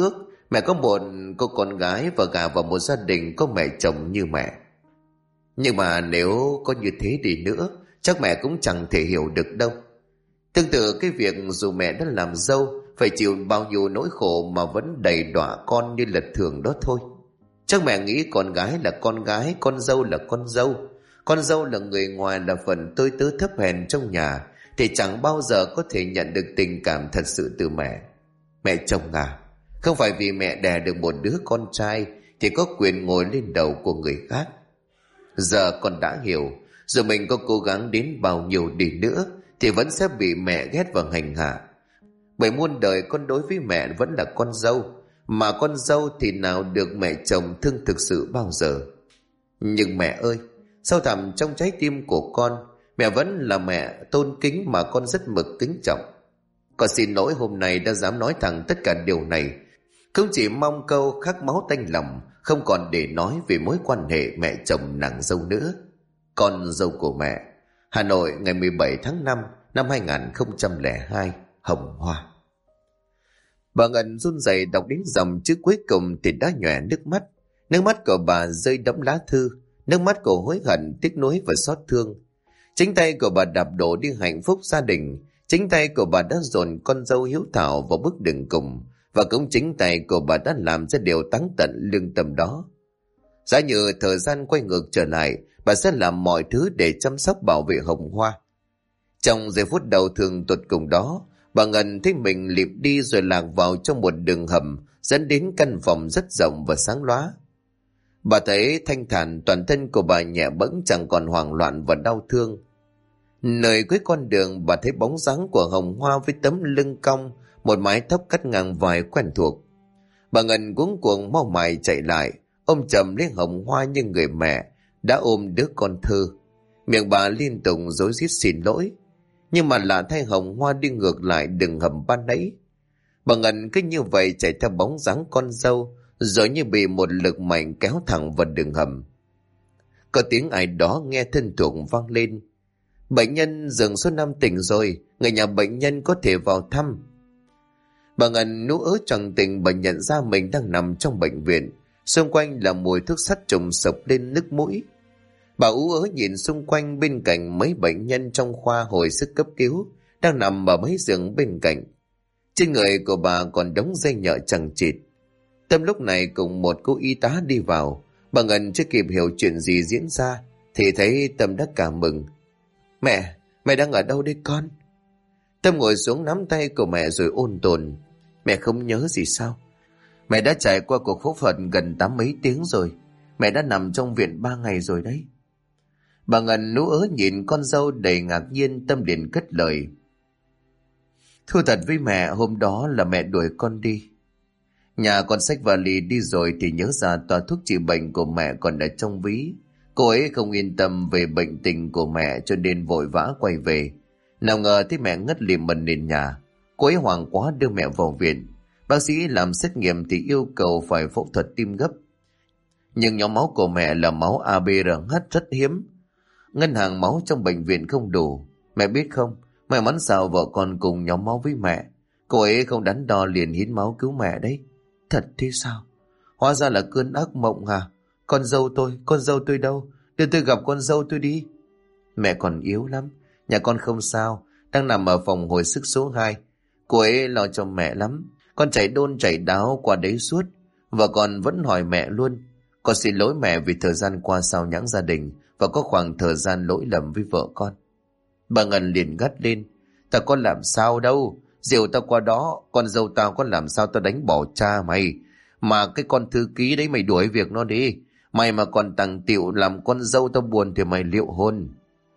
Mẹ có một cô con gái và gả vào một gia đình có mẹ chồng như mẹ. Nhưng mà nếu có như thế đi nữa, chắc mẹ cũng chẳng thể hiểu được đâu. Tương tự cái việc dù mẹ đã làm dâu, phải chịu bao nhiêu nỗi khổ mà vẫn đầy đọa con như là thường đó thôi. Chắc mẹ nghĩ con gái là con gái, con dâu là con dâu. Con dâu là người ngoài, là phần tôi tớ thấp hèn trong nhà, thì chẳng bao giờ có thể nhận được tình cảm thật sự từ mẹ. Mẹ chồng à, không phải vì mẹ đẻ được một đứa con trai thì có quyền ngồi lên đầu của người khác. Giờ con đã hiểu, dù mình có cố gắng đến bao nhiêu đi nữa thì vẫn sẽ bị mẹ ghét và hành hạ. Bởi muôn đời con đối với mẹ vẫn là con dâu, mà con dâu thì nào được mẹ chồng thương thực sự bao giờ. Nhưng mẹ ơi, sâu thẳm trong trái tim của con, mẹ vẫn là mẹ tôn kính mà con rất mực kính trọng. Con xin lỗi hôm nay đã dám nói thẳng tất cả điều này, không chỉ mong câu khắc máu tanh lòng, không còn để nói về mối quan hệ mẹ chồng nàng dâu nữa. Con dâu của mẹ. Hà Nội, ngày 17 tháng 5 năm 2002. Hồng Hoa. Bà Ngân run rẩy đọc đến dòng chữ cuối cùng thì đã nhòe nước mắt. Nước mắt của bà rơi đẫm lá thư, nước mắt của hối hận, tiếc nuối và xót thương. Chính tay của bà đạp đổ đi hạnh phúc gia đình, chính tay của bà đã dồn con dâu hiếu thảo vào bước đường cùng, và cũng chính tay của bà đã làm ra điều táng tận lương tâm đó. Giá như thời gian quay ngược trở lại, bà sẽ làm mọi thứ để chăm sóc bảo vệ Hồng Hoa. Trong giây phút đầu thường tột cùng đó, bà Ngân thấy mình lịp đi rồi lạc vào trong một đường hầm dẫn đến căn phòng rất rộng và sáng lóa. Bà thấy thanh thản, toàn thân của bà nhẹ bẫng, chẳng còn hoảng loạn và đau thương. Nơi cuối con đường, bà thấy bóng dáng của Hồng Hoa với tấm lưng cong, một mái tóc cắt ngang vai quen thuộc. Bà Ngân cuống cuồng mau mải chạy lại, ôm chầm lấy Hồng Hoa như người mẹ đã ôm đứa con thơ. Miệng bà liên tục rối rít xin lỗi, nhưng mà lạ thay, Hồng Hoa đi ngược lại đường hầm ban nãy. Bà Ngân cứ như vậy chạy theo bóng dáng con dâu, rồi như bị một lực mạnh kéo thẳng vào đường hầm. Có tiếng ai đó nghe thân thuộc vang lên: "Bệnh nhân giường số 5 tỉnh rồi, người nhà bệnh nhân có thể vào thăm." Bà Ngân nú ớ choàng tỉnh, bà nhận ra mình đang nằm trong bệnh viện, xung quanh là mùi thuốc sắt trùng sộc lên nước mũi. Bà ú ớ nhìn xung quanh, bên cạnh mấy bệnh nhân trong khoa hồi sức cấp cứu đang nằm ở mấy giường bên cạnh. Trên người của bà còn đống dây nhợ chằng chịt. Tâm lúc này cùng một cô y tá đi vào. Bà Ngân chưa kịp hiểu chuyện gì diễn ra thì thấy Tâm đã cảm mừng: Mẹ đang ở đâu đây con?" Tâm ngồi xuống nắm tay của mẹ rồi ôn tồn: "Mẹ không nhớ gì sao? Mẹ đã trải qua cuộc phẫu thuật gần 8 mấy tiếng rồi. Mẹ đã nằm trong viện 3 ngày rồi đấy." Bà Ngân nú ớ nhìn con dâu đầy ngạc nhiên. Tâm liền cất lời: "Thú thật với mẹ, hôm đó là mẹ đuổi con đi. Nhà con xách vali đi rồi thì nhớ ra toa thuốc trị bệnh của mẹ còn ở trong ví. Cô ấy không yên tâm về bệnh tình của mẹ cho nên vội vã quay về. Nào ngờ thấy mẹ ngất liệm mình nền nhà. Cô ấy hoảng quá đưa mẹ vào viện. Bác sĩ làm xét nghiệm thì yêu cầu phải phẫu thuật tim gấp. Nhưng nhóm máu của mẹ là máu ABRH rất hiếm. Ngân hàng máu trong bệnh viện không đủ. Mẹ biết không, may mắn sao vợ con cùng nhóm máu với mẹ. Cô ấy không đắn đo liền hiến máu cứu mẹ đấy." "Thật thế sao? Hóa ra là cơn ác mộng à? Con dâu tôi đâu? Đưa tôi gặp con dâu tôi đi." "Mẹ còn yếu lắm. Nhà con không sao, đang nằm ở phòng hồi sức số 2. Cô ấy lo cho mẹ lắm. Con chạy đôn chạy đáo qua đấy suốt. Và con vẫn hỏi mẹ luôn. Con xin lỗi mẹ vì thời gian qua sao nhãng gia đình và có khoảng thời gian lỗi lầm với vợ con." Bà Ngân liền gắt lên: "Tao có làm sao đâu. Diều tao qua đó, con dâu tao có làm sao tao đánh bỏ cha mày. Mà cái con thư ký đấy mày đuổi việc nó đi. Mày mà còn tằng tiệu làm con dâu tao buồn thì mày liệu hôn."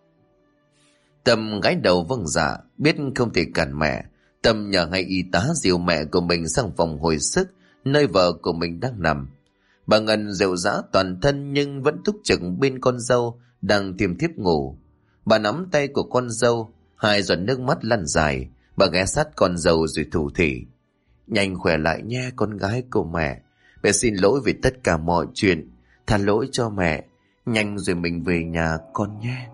Tâm gãi đầu vâng dạ, biết không thể cản mẹ. Tâm nhờ ngay y tá dìu mẹ của mình sang phòng hồi sức, nơi vợ của mình đang nằm. Bà Ngân rệu rã toàn thân nhưng vẫn túc trực bên con dâu đang thiêm thiếp ngủ. Bà nắm tay của con dâu, hai giọt nước mắt lăn dài. Bà ghé sát con dâu rồi thủ thỉ: "Nhanh khỏe lại nha con gái của mẹ. Mẹ xin lỗi vì tất cả mọi chuyện. Tha lỗi cho mẹ. Nhanh rồi mình về nhà con nhé."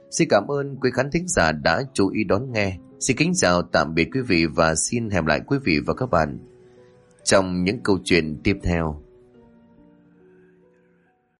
Xin cảm ơn quý khán thính giả đã chú ý đón nghe. Xin kính chào tạm biệt quý vị và xin hẹn lại quý vị và các bạn trong những câu chuyện tiếp theo.